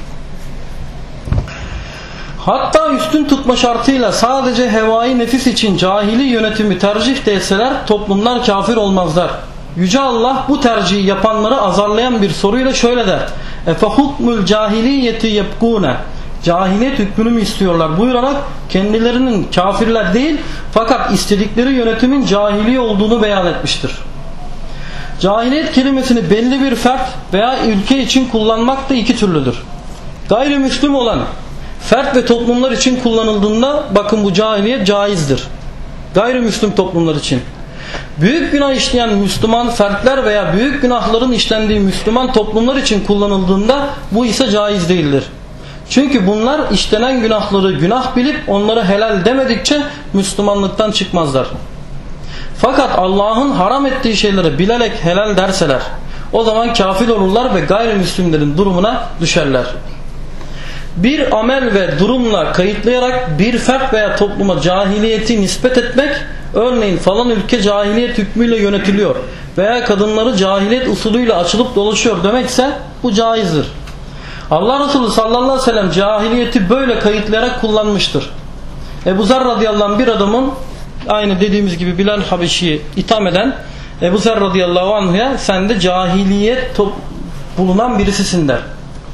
Hatta üstün tutma şartıyla sadece hevai nefis için cahili yönetimi tercih etseler toplumlar kafir olmazlar. Yüce Allah bu tercihi yapanları azarlayan bir soruyla şöyle der: Efe hukmul cahiliyeti yebgûne, cahiliyet hükmünü mü istiyorlar buyurarak kendilerinin kafirler değil fakat istedikleri yönetimin cahiliye olduğunu beyan etmiştir. Cahiliyet kelimesini belli bir fert veya ülke için kullanmak da iki türlüdür. Gayrimüslim olan fert ve toplumlar için kullanıldığında bakın bu cahiliyet caizdir. Gayrimüslim toplumlar için. Büyük günah işleyen Müslüman fertler veya büyük günahların işlendiği Müslüman toplumlar için kullanıldığında bu ise caiz değildir. Çünkü bunlar işlenen günahları günah bilip onları helal demedikçe Müslümanlıktan çıkmazlar. Fakat Allah'ın haram ettiği şeyleri bilerek helal derseler o zaman kafir olurlar ve gayrimüslimlerin durumuna düşerler. Bir amel ve durumla kayıtlayarak bir fert veya topluma cahiliyeti nispet etmek, örneğin falan ülke cahiliyet hükmüyle yönetiliyor veya kadınları cahiliyet usulüyle açılıp dolaşıyor demekse bu caizdir. Allah Resulü sallallahu aleyhi ve sellem cahiliyeti böyle kayıtlayarak kullanmıştır. Ebu Zer radıyallahu anh bir adamın aynı dediğimiz gibi Bilal Habeşi'yi itham eden Ebu Zer radıyallahu anh'a sen de cahiliyet bulunan birisisin der.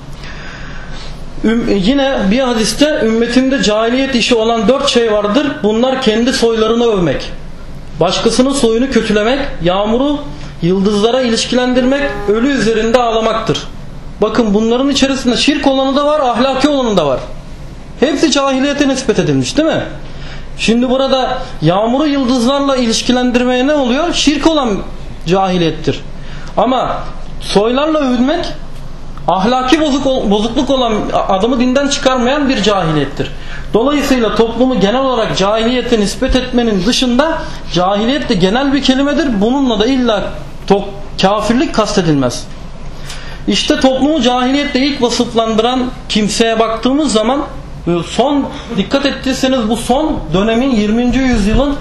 Yine bir hadiste ümmetimde cahiliyet işi olan 4 şey vardır. Bunlar kendi soylarını övmek, başkasının soyunu kötülemek, yağmuru yıldızlara ilişkilendirmek, ölü üzerinde ağlamaktır. Bakın bunların içerisinde şirk olanı da var, ahlaki olanı da var. Hepsi cahiliyete nispet edilmiş değil mi? Şimdi burada yağmuru yıldızlarla ilişkilendirmeye ne oluyor? Şirk olan cahiliyettir. Ama soylarla övünmek ahlaki bozukluk olan, adamı dinden çıkarmayan bir cahiliyettir. Dolayısıyla toplumu genel olarak cahiliyete nispet etmenin dışında cahiliyet de genel bir kelimedir. Bununla da illa kafirlik kastedilmez. İşte toplumu cahiliyetle ilk vasıflandıran kimseye baktığımız zaman dikkat ettiyseniz bu son dönemin 20. yüzyılın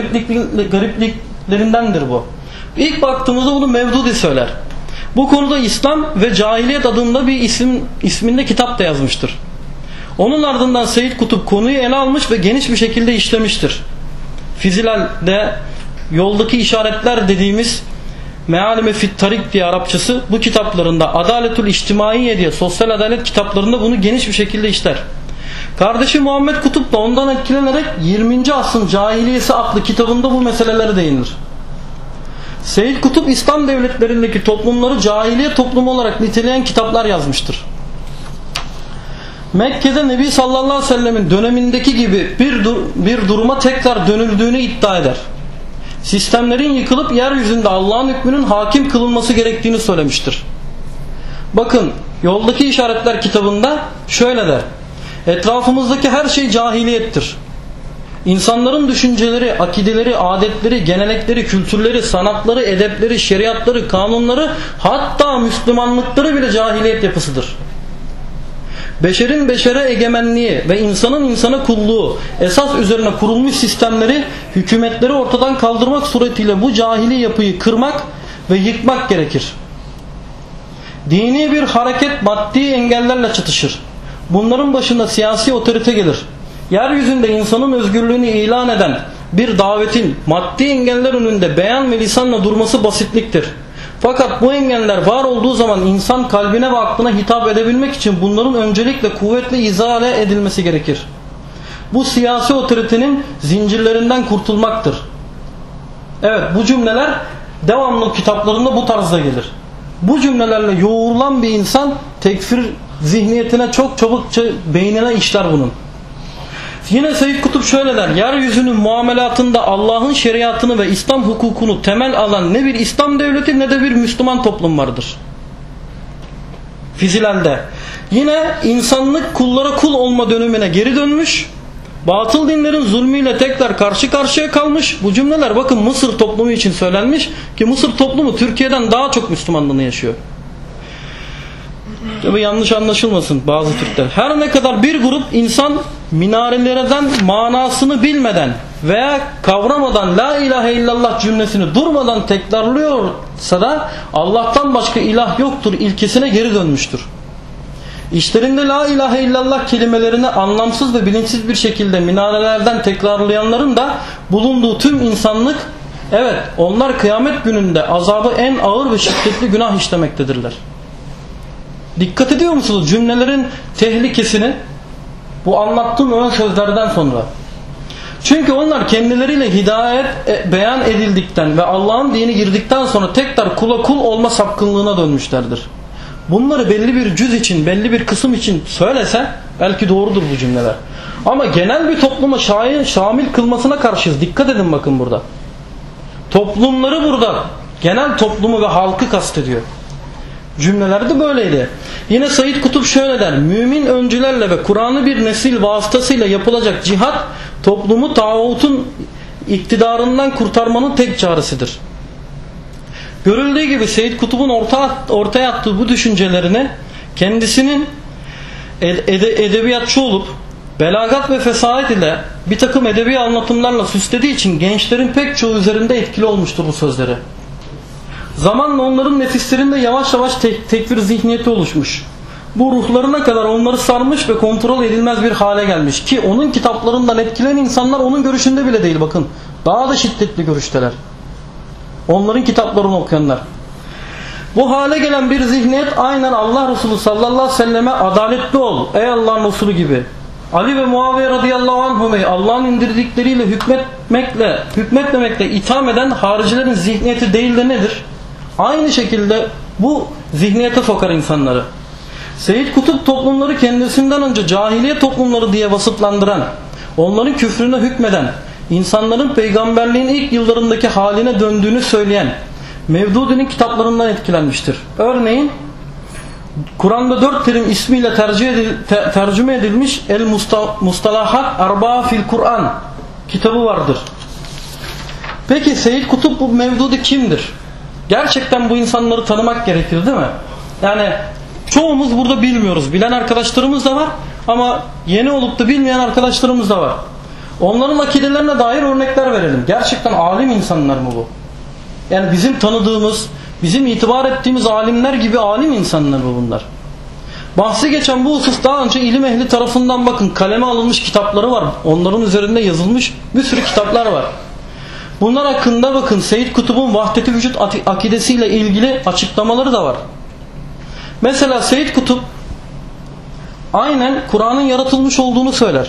garipliklerindendir bu. İlk baktığımızda bunu Mevdudi söyler. Bu konuda İslam ve Cahiliyet adında bir isminde kitap da yazmıştır. Onun ardından Seyyid Kutup konuyu ele almış ve geniş bir şekilde işlemiştir. Fizilal'de yoldaki işaretler dediğimiz Mealime fit Tarik diye Arapçası bu kitaplarında, Adaletül İçtimaiye diye sosyal adalet kitaplarında bunu geniş bir şekilde işler. Kardeşi Muhammed Kutup da ondan etkilenerek 20. asrın cahiliyesi adlı kitabında bu meselelere değinir. Seyyid Kutup İslam devletlerindeki toplumları cahiliye toplumu olarak niteleyen kitaplar yazmıştır. Mekke'de Nebi sallallahu aleyhi ve sellemin dönemindeki gibi bir duruma tekrar dönüldüğünü iddia eder. Sistemlerin yıkılıp yeryüzünde Allah'ın hükmünün hakim kılınması gerektiğini söylemiştir. Bakın Yoldaki İşaretler kitabında şöyle der: etrafımızdaki her şey cahiliyettir. İnsanların düşünceleri, akideleri, adetleri, gelenekleri, kültürleri, sanatları, edepleri, şeriatları, kanunları, hatta Müslümanlıkları bile cahiliyet yapısıdır. Beşerin beşere egemenliği ve insanın insana kulluğu esas üzerine kurulmuş sistemleri, hükümetleri ortadan kaldırmak suretiyle bu cahili yapıyı kırmak ve yıkmak gerekir. Dini bir hareket maddi engellerle çatışır. Bunların başında siyasi otorite gelir. Yeryüzünde insanın özgürlüğünü ilan eden bir davetin maddi engeller önünde beyan ve lisanla durması basitliktir. Fakat bu engeller var olduğu zaman insan kalbine ve aklına hitap edebilmek için bunların öncelikle kuvvetle izale edilmesi gerekir. Bu siyasi otoritenin zincirlerinden kurtulmaktır. Evet, bu cümleler devamlı kitaplarında bu tarzda gelir. Bu cümlelerle yoğrulan bir insan tekfir zihniyetine çok çabukça beynine işler bunun. Yine Seyyid Kutup şöyle der: yeryüzünün muamelatında Allah'ın şeriatını ve İslam hukukunu temel alan ne bir İslam devleti ne de bir Müslüman toplum vardır. Fizilal'de yine insanlık kullara kul olma dönemine geri dönmüş, batıl dinlerin zulmüyle tekrar karşı karşıya kalmış. Bu cümleler bakın Mısır toplumu için söylenmiş ki Mısır toplumu Türkiye'den daha çok Müslümanlığını yaşıyor. Tabi yanlış anlaşılmasın bazı Türkler. Her ne kadar bir grup insan minarelerden manasını bilmeden veya kavramadan la ilahe illallah cümlesini durmadan tekrarlıyorsa da Allah'tan başka ilah yoktur ilkesine geri dönmüştür. İşlerinde la ilahe illallah kelimelerini anlamsız ve bilinçsiz bir şekilde minarelerden tekrarlayanların da bulunduğu tüm insanlık, evet, onlar kıyamet gününde azabı en ağır ve şiddetli günah işlemektedirler. Dikkat ediyor musunuz cümlelerin tehlikesini? Bu anlattığım ön sözlerden sonra. Çünkü onlar kendileriyle hidayet beyan edildikten ve Allah'ın dini girdikten sonra tekrar kula kul olma sapkınlığına dönmüşlerdir. Bunları belli bir cüz için, belli bir kısım için söylese Belki doğrudur bu cümleler. Ama genel bir topluma şamil kılmasına karşıyız. Dikkat edin bakın burada. Toplumları burada, genel toplumu ve halkı kastediyor. Cümleler de böyleydi. Yine Said Kutup şöyle der: mümin öncülerle ve Kur'an'ı bir nesil vasıtasıyla yapılacak cihat, toplumu tağutun iktidarından kurtarmanın tek çaresidir. Görüldüğü gibi Said Kutup'un ortaya attığı bu düşüncelerini kendisinin edebiyatçı olup belagat ve fesahat ile bir takım edebi anlatımlarla süslediği için gençlerin pek çoğu üzerinde etkili olmuştur bu sözleri. Zamanla onların nefislerinde yavaş yavaş tekfir zihniyeti oluşmuş. Bu ruhlarına kadar onları sarmış ve kontrol edilmez bir hale gelmiş. Ki onun kitaplarından etkilenen insanlar onun görüşünde bile değil bakın. Daha da şiddetli görüşteler. Onların kitaplarını okuyanlar. Bu hale gelen bir zihniyet aynen Allah Resulü sallallahu aleyhi ve selleme adaletli ol ey Allah'ın Resulü gibi, Ali ve Muaviye radıyallahu anhum'u Allah'ın indirdikleriyle hükmetmemekle itham eden haricilerin zihniyeti değil de nedir? Aynı şekilde bu zihniyete sokar insanları. Seyyid Kutup toplumları kendisinden önce cahiliye toplumları diye vasıflandıran, onların küfrüne hükmeden, insanların peygamberliğin ilk yıllarındaki haline döndüğünü söyleyen Mevdudi'nin kitaplarından etkilenmiştir. Örneğin Kur'an'da 4 terim ismiyle tercüme edilmiş El Mustalahat Arba'a fil Kur'an kitabı vardır. Peki Seyyid Kutup bu Mevdudi kimdir? Gerçekten bu insanları tanımak gerekir değil mi? Yani çoğumuz burada bilmiyoruz. Bilen arkadaşlarımız da var ama yeni olup da bilmeyen arkadaşlarımız da var. Onların akidelerine dair örnekler verelim. Gerçekten alim insanlar mı bu? Yani bizim tanıdığımız, bizim itibar ettiğimiz alimler gibi alim insanlar mı bunlar? Bahsi geçen bu husus daha önce ilim ehli tarafından bakın kaleme alınmış kitapları var. Onların üzerinde yazılmış bir sürü kitaplar var. Bunlar hakkında bakın Seyyid Kutup'un vahdet-i vücut akidesiyle ilgili açıklamaları da var. Mesela Seyyid Kutup aynen Kur'an'ın yaratılmış olduğunu söyler.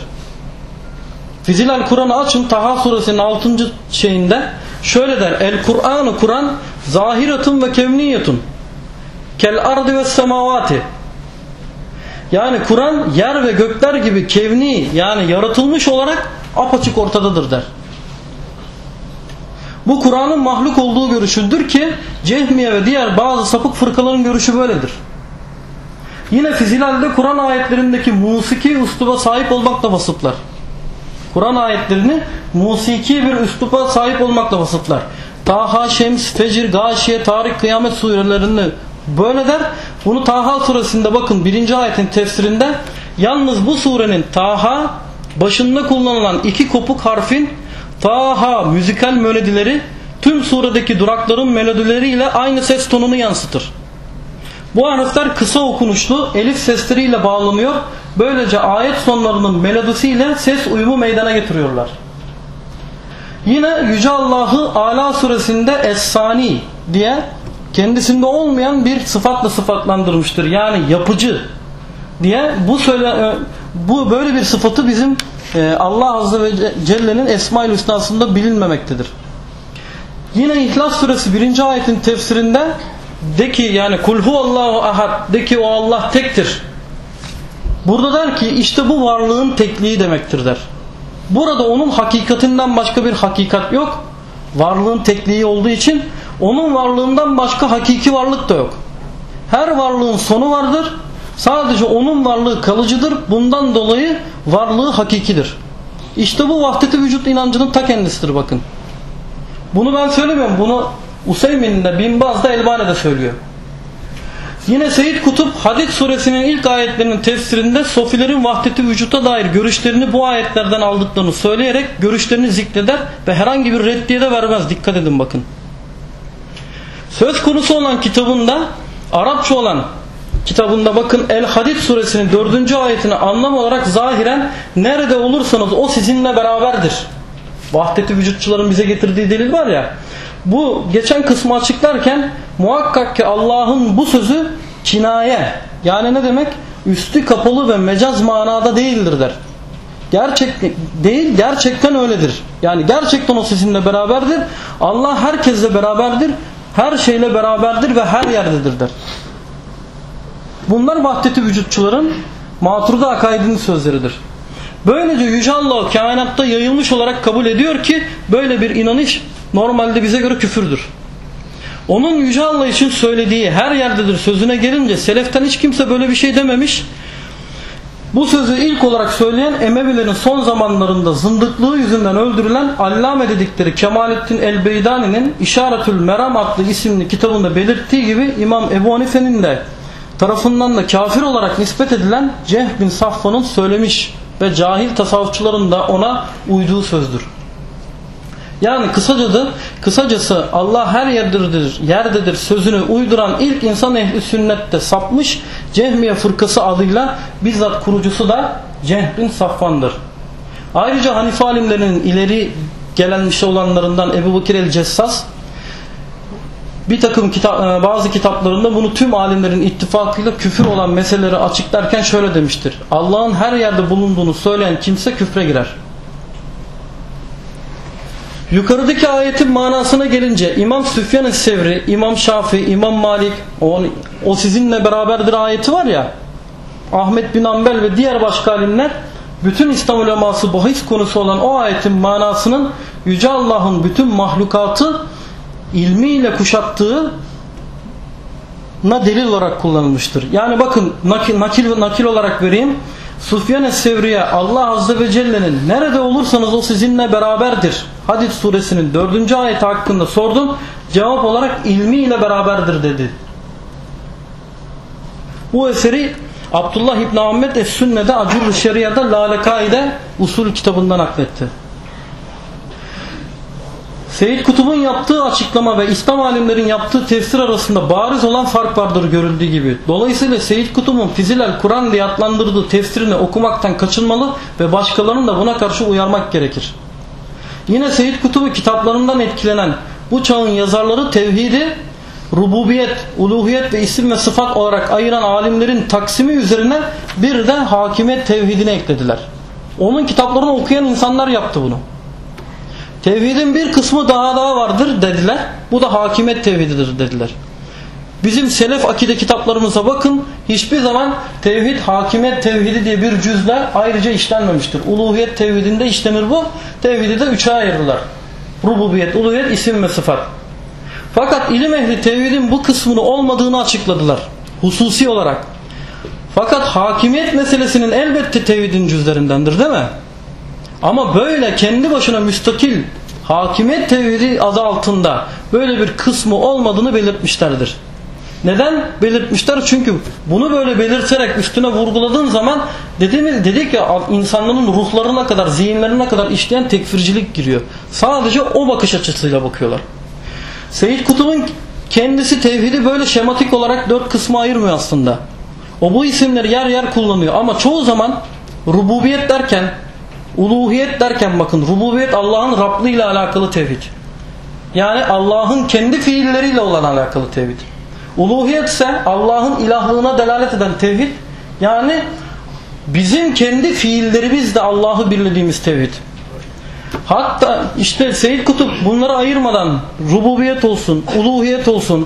Fizilal Kur'an'ı açın, Taha suresinin 6. şeyinde şöyle der: El Kur'an-ı Kur'an zahiratun ve kevniyetun kel ardı ve semavati. Yani Kur'an yer ve gökler gibi kevni, yani yaratılmış olarak apaçık ortadadır der. Bu Kur'an'ın mahluk olduğu görüşüdür ki Cehmiye ve diğer bazı sapık fırkaların görüşü böyledir. Yine Fizilal'de Kur'an ayetlerindeki musiki üsluba sahip olmakla vasıflar. Kur'an ayetlerini musiki bir üsluba sahip olmakla vasıflar. Taha, Şems, Fecir, Gâşiye, Tarik, Kıyamet surelerinde böyle der. Bunu Taha suresinde bakın 1. ayetin tefsirinde yalnız bu surenin Taha başında kullanılan 2 kopuk harfin Taha müzikal melodileri tüm suredeki durakların melodileriyle aynı ses tonunu yansıtır. Bu harfler kısa okunuşlu elif sesleriyle bağlanıyor. Böylece ayet sonlarının melodisiyle ses uyumu meydana getiriyorlar. Yine Yüce Allah'ı Ala suresinde Es-Sani diye kendisinde olmayan bir sıfatla sıfatlandırmıştır. Yani yapıcı diye bu böyle bir sıfatı bizim Allah Azze ve Celle'nin Esma-ül Hüsna'sında bilinmemektedir. Yine İhlas suresi 1. ayetin tefsirinde de ki yani kul huvallahu ahad, de ki o Allah tektir. Burada der ki işte bu varlığın tekliği demektir der. Burada onun hakikatinden başka bir hakikat yok. Varlığın tekliği olduğu için onun varlığından başka hakiki varlık da yok. Her varlığın sonu vardır. Sadece onun varlığı kalıcıdır. Bundan dolayı varlığı hakikidir. İşte bu vahdet-i vücut inancının ta kendisidir bakın. Bunu ben söylemiyorum. Bunu Useymin'de, Bin Baz'da, Elbane'de söylüyor. Yine Seyyid Kutup Hadid suresinin ilk ayetlerinin tefsirinde sofilerin vahdet-i vücuta dair görüşlerini bu ayetlerden aldıklarını söyleyerek görüşlerini zikreder ve herhangi bir reddiye de vermez. Dikkat edin bakın. Söz konusu olan kitabında, Arapça olan kitabında bakın El Hadid suresinin 4. ayetini anlam olarak zahiren nerede olursanız o sizinle beraberdir. Vahdet-i vücutçuların bize getirdiği delil var ya. Bu geçen kısmı açıklarken muhakkak ki Allah'ın bu sözü kinaye, yani ne demek? Üstü kapalı ve mecaz manada değildir der. Gerçekten öyledir. Yani gerçekten o sizinle beraberdir. Allah herkesle beraberdir. Her şeyle beraberdir ve her yerdedir der. Bunlar vahdet-i vücutçuların Maturidi akaidinin sözleridir. Böylece Yüce Allah kainatta yayılmış olarak kabul ediyor ki böyle bir inanış normalde bize göre küfürdür. Onun Yüce Allah için söylediği her yerdedir sözüne gelince seleften hiç kimse böyle bir şey dememiş. Bu sözü ilk olarak söyleyen Emevilerin son zamanlarında zındıklığı yüzünden öldürülen Allame dedikleri Kemalettin el-Beydani'nin İşaretül Meram adlı isimli kitabında belirttiği gibi İmam Ebu Hanife'nin de tarafından da kafir olarak nispet edilen Cehm bin Safvan'ın söylemiş ve cahil tasavvufçuların da ona uyduğu sözdür. Yani kısacası Allah her yerdedir sözünü uyduran ilk insan ehli sünnette sapmış Cehmiye fırkası adıyla bizzat kurucusu da Cehm bin Safvan'dır. Ayrıca Hanife alimlerinin ileri gelenmiş olanlarından Ebu Bekir el-Cessas bazı kitaplarında bunu tüm alimlerin ittifakıyla küfür olan meseleleri açıklarken şöyle demiştir: Allah'ın her yerde bulunduğunu söyleyen kimse küfre girer. Yukarıdaki ayetin manasına gelince İmam Süfyan-ı Sevri, İmam Şafii, İmam Malik, o sizinle beraberdir ayeti var ya, Ahmet bin Hanbel ve diğer başka alimler bütün İslam uleması bahis konusu olan o ayetin manasının Yüce Allah'ın bütün mahlukatı ilmiyle kuşattığına delil olarak kullanılmıştır. Yani bakın nakil olarak vereyim. Süfyan-ı Sevri'ye Allah Azze ve Celle'nin nerede olursanız o sizinle beraberdir Hadid suresinin 4. ayeti hakkında sordum. Cevap olarak ilmiyle beraberdir dedi. Bu eseri Abdullah İbni Ahmet Es-Sünne'de Acur-ı Şeria'da Lalekaide usul kitabından nakletti. Seyyid Kutub'un yaptığı açıklama ve İslam alimlerin yaptığı tefsir arasında bariz olan fark vardır görüldüğü gibi. Dolayısıyla Seyyid Kutub'un Fizilel Kur'an diye adlandırdığı tefsirini okumaktan kaçınmalı ve başkalarının da buna karşı uyarmak gerekir. Yine Seyyid Kutub'u kitaplarından etkilenen bu çağın yazarları tevhidi, rububiyet, uluhiyet ve isim ve sıfat olarak ayıran alimlerin taksimi üzerine bir de hakimiyet tevhidini eklediler. Onun kitaplarını okuyan insanlar yaptı bunu. Tevhidin bir kısmı daha vardır dediler. Bu da hakimiyet tevhididir dediler. Bizim selef akide kitaplarımıza bakın. Hiçbir zaman tevhid, hakimiyet tevhidi diye bir cüzle ayrıca işlenmemiştir. Uluhiyet tevhidinde işlenir bu. Tevhidi de üçe ayırırlar. Rububiyet, uluhiyet, isim ve sıfat. Fakat ilim ehli tevhidin bu kısmını olmadığını açıkladılar. Hususi olarak. Fakat hakimiyet meselesinin elbette tevhidin cüzlerindendir değil mi? Ama böyle kendi başına müstakil hakimiyet tevhidi adı altında böyle bir kısmı olmadığını belirtmişlerdir. Neden belirtmişler? Çünkü bunu böyle belirterek üstüne vurguladığın zaman dedik ya, insanların ruhlarına kadar, zihinlerine kadar işleyen tekfircilik giriyor. Sadece o bakış açısıyla bakıyorlar. Seyyid Kutub'un kendisi tevhidi böyle şematik olarak 4 kısma ayırmıyor aslında. O bu isimleri yer yer kullanıyor ama çoğu zaman rububiyet derken, uluhiyet derken bakın, rububiyet Allah'ın Rabb'lığı ile alakalı tevhid. Yani Allah'ın kendi fiilleriyle olan alakalı tevhid. Uluhiyet ise Allah'ın ilahlığına delalet eden tevhid. Yani bizim kendi fiillerimizle Allah'ı birlediğimiz tevhid. Hatta işte Seyyid Kutup bunları ayırmadan rububiyet olsun, uluhiyet olsun,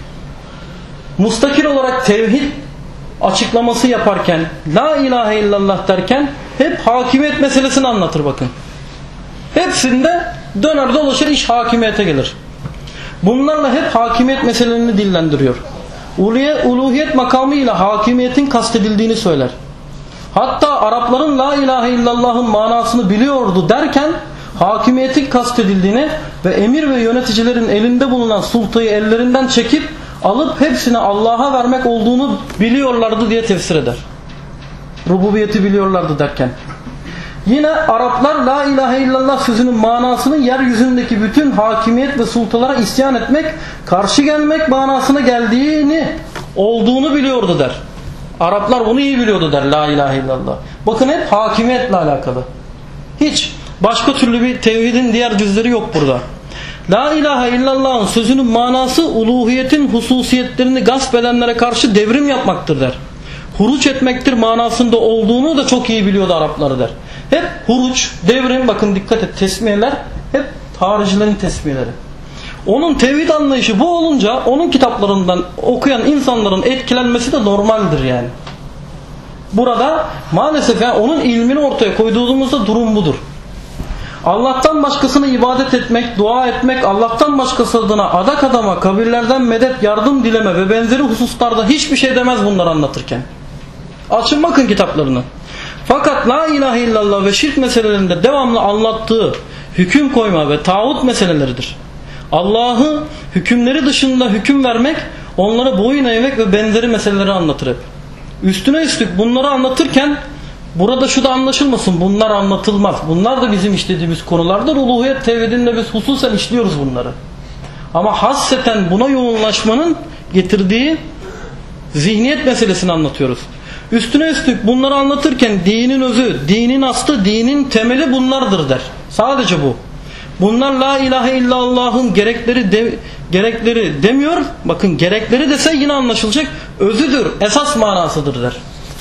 mustakil olarak tevhid açıklaması yaparken, la ilahe illallah derken hep hakimiyet meselesini anlatır bakın. Hepsinde döner dolaşır iş hakimiyete gelir. Bunlarla hep hakimiyet meselelerini dillendiriyor. Uluhiyet makamı ile hakimiyetin kastedildiğini söyler. Hatta Arapların la ilahe illallah'ın manasını biliyordu derken hakimiyetin kastedildiğini ve emir ve yöneticilerin elinde bulunan sultayı ellerinden çekip alıp hepsini Allah'a vermek olduğunu biliyorlardı diye tefsir eder. Rububiyeti biliyorlardı derken. Yine Araplar la ilahe illallah sözünün manasının yeryüzündeki bütün hakimiyet ve sultalara isyan etmek, karşı gelmek manasına olduğunu biliyordu der. Araplar bunu iyi biliyordu der la ilahe illallah. Bakın hep hakimiyetle alakalı. Hiç başka türlü bir tevhidin diğer cüzleri yok burada. La ilahe illallah'ın sözünün manası uluhiyetin hususiyetlerini gasp edenlere karşı devrim yapmaktır der. Huruç etmektir manasında olduğunu da çok iyi biliyordu Arapları der. Hep huruç, devrim, bakın dikkat et, tesmiyeler hep haricilerin tesmiyeleri. Onun tevhid anlayışı bu olunca onun kitaplarından okuyan insanların etkilenmesi de normaldir yani. Burada maalesef yani onun ilmini ortaya koyduğumuzda durum budur. Allah'tan başkasına ibadet etmek, dua etmek, Allah'tan başkası adına adak adama, kabirlerden medet, yardım dileme ve benzeri hususlarda hiçbir şey demez bunları anlatırken. Açın bakın kitaplarını. Fakat la ilahe illallah ve şirk meselelerinde devamlı anlattığı hüküm koyma ve tağut meseleleridir. Allah'ı hükümleri dışında hüküm vermek, onlara boyun eğmek ve benzeri meseleleri anlatır hep. Üstüne üstlük bunları anlatırken burada şu da anlaşılmasın, bunlar anlatılmaz. Bunlar da bizim işlediğimiz konulardır. Uluhiyet tevhidinde biz hususen işliyoruz bunları. Ama hasseten buna yoğunlaşmanın getirdiği zihniyet meselesini anlatıyoruz. Üstüne üstlük bunları anlatırken dinin özü, dinin aslı, dinin temeli bunlardır der. Sadece bu. Bunlar la ilahe illallah'ın gerekleri demiyor. Bakın gerekleri dese yine anlaşılacak. Özüdür, esas manasıdır der.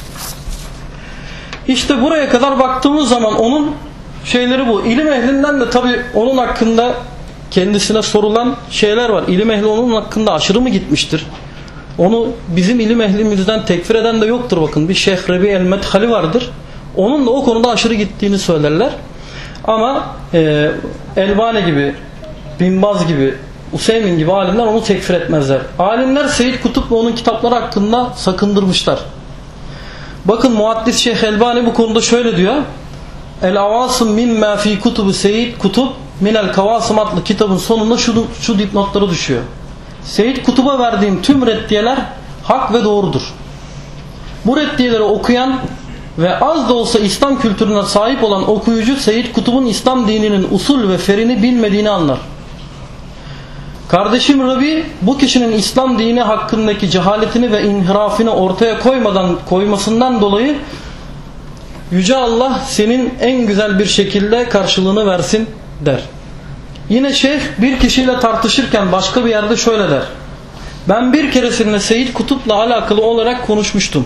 İşte buraya kadar baktığımız zaman onun şeyleri bu. İlim ehlinden de tabi onun hakkında kendisine sorulan şeyler var. İlim ehli onun hakkında aşırı mı gitmiştir? Onu bizim ilim ehlimizden tekfir eden de yoktur bakın. Bir Şeyh Rebi el-Medhali vardır. Onun da o konuda aşırı gittiğini söylerler. Ama Elbani gibi, Bin Baz gibi, Useymin gibi alimler onu tekfir etmezler. Alimler Seyyid Kutup ve onun kitapları hakkında sakındırmışlar. Bakın Muaddis Şeyh Elbani bu konuda şöyle diyor. El-Avasım mimma fi kutubu Seyyid Kutup minel Kavasım adlı kitabın sonunda şu dipnotları düşüyor. Seyyid Kutup'a verdiğim tüm reddiyeler hak ve doğrudur. Bu reddiyeleri okuyan ve az da olsa İslam kültürüne sahip olan okuyucu Seyyid Kutup'un İslam dininin usul ve ferini bilmediğini anlar. Kardeşim Rabi bu kişinin İslam dini hakkındaki cehaletini ve inhirafını ortaya koymasından dolayı Yüce Allah senin en güzel bir şekilde karşılığını versin der. Yine şeyh bir kişiyle tartışırken başka bir yerde şöyle der. Ben bir keresinde Seyyid Kutup'la alakalı olarak konuşmuştum.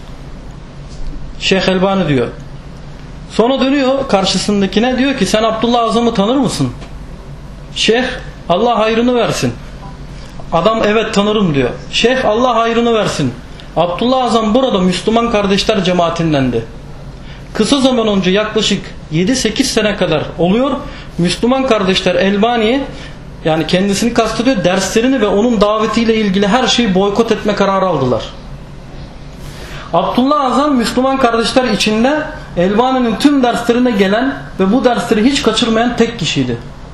Şeyh Elbani diyor. Sonra dönüyor karşısındakine diyor ki sen Abdullah Azam'ı tanır mısın? Şeyh Allah hayrını versin. Adam evet tanırım diyor. Şeyh Allah hayrını versin. Abdullah Azam burada Müslüman kardeşler cemaatindendi. Kısa zaman önce yaklaşık 7-8 sene kadar oluyor. Müslüman kardeşler Elbani'ye yani kendisini kastediyor derslerini ve onun davetiyle ilgili her şeyi boykot etme kararı aldılar. Abdullah Azam Müslüman kardeşler içinde Elbani'nin tüm derslerine gelen ve bu dersleri hiç kaçırmayan tek kişiydi.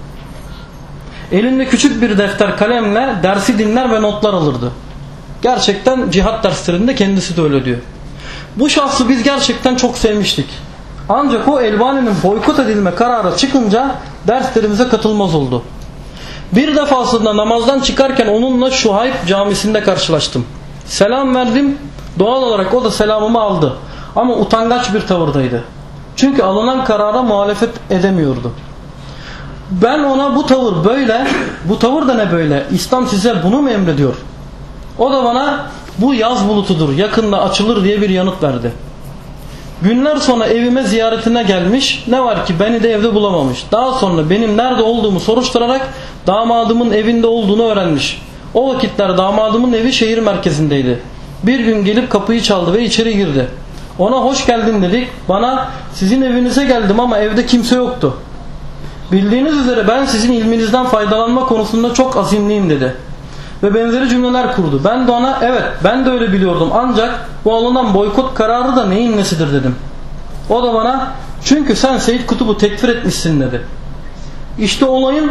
Elinde küçük bir defter kalemle dersi dinler ve notlar alırdı. Gerçekten cihat derslerinde kendisi de öyle diyor. Bu şahsı biz gerçekten çok sevmiştik. Ancak o Elbani'nin boykot edilme kararı çıkınca derslerimize katılmaz oldu. Bir defasında namazdan çıkarken onunla Şuhayb camisinde karşılaştım. Selam verdim. Doğal olarak o da selamımı aldı. Ama utangaç bir tavırdaydı. Çünkü alınan karara muhalefet edemiyordu. Ben ona bu tavır böyle, bu tavır da ne böyle? İslam size bunu mu emrediyor? O da bana bu yaz bulutudur, yakında açılır diye bir yanıt verdi. Günler sonra evime ziyaretine gelmiş, ne var ki beni de evde bulamamış. Daha sonra benim nerede olduğumu soruşturarak damadımın evinde olduğunu öğrenmiş. O vakitler damadımın evi şehir merkezindeydi. Bir gün gelip kapıyı çaldı ve içeri girdi. Ona hoş geldin dedik. Bana sizin evinize geldim ama evde kimse yoktu. Bildiğiniz üzere ben sizin ilminizden faydalanma konusunda çok azimliyim dedi. Ve benzeri cümleler kurdu. Ben de ona evet ben de öyle biliyordum ancak bu alınan boykot kararı da neyin nesidir dedim. O da bana çünkü sen Seyyid Kutup'u tekfir etmişsin dedi. İşte olayın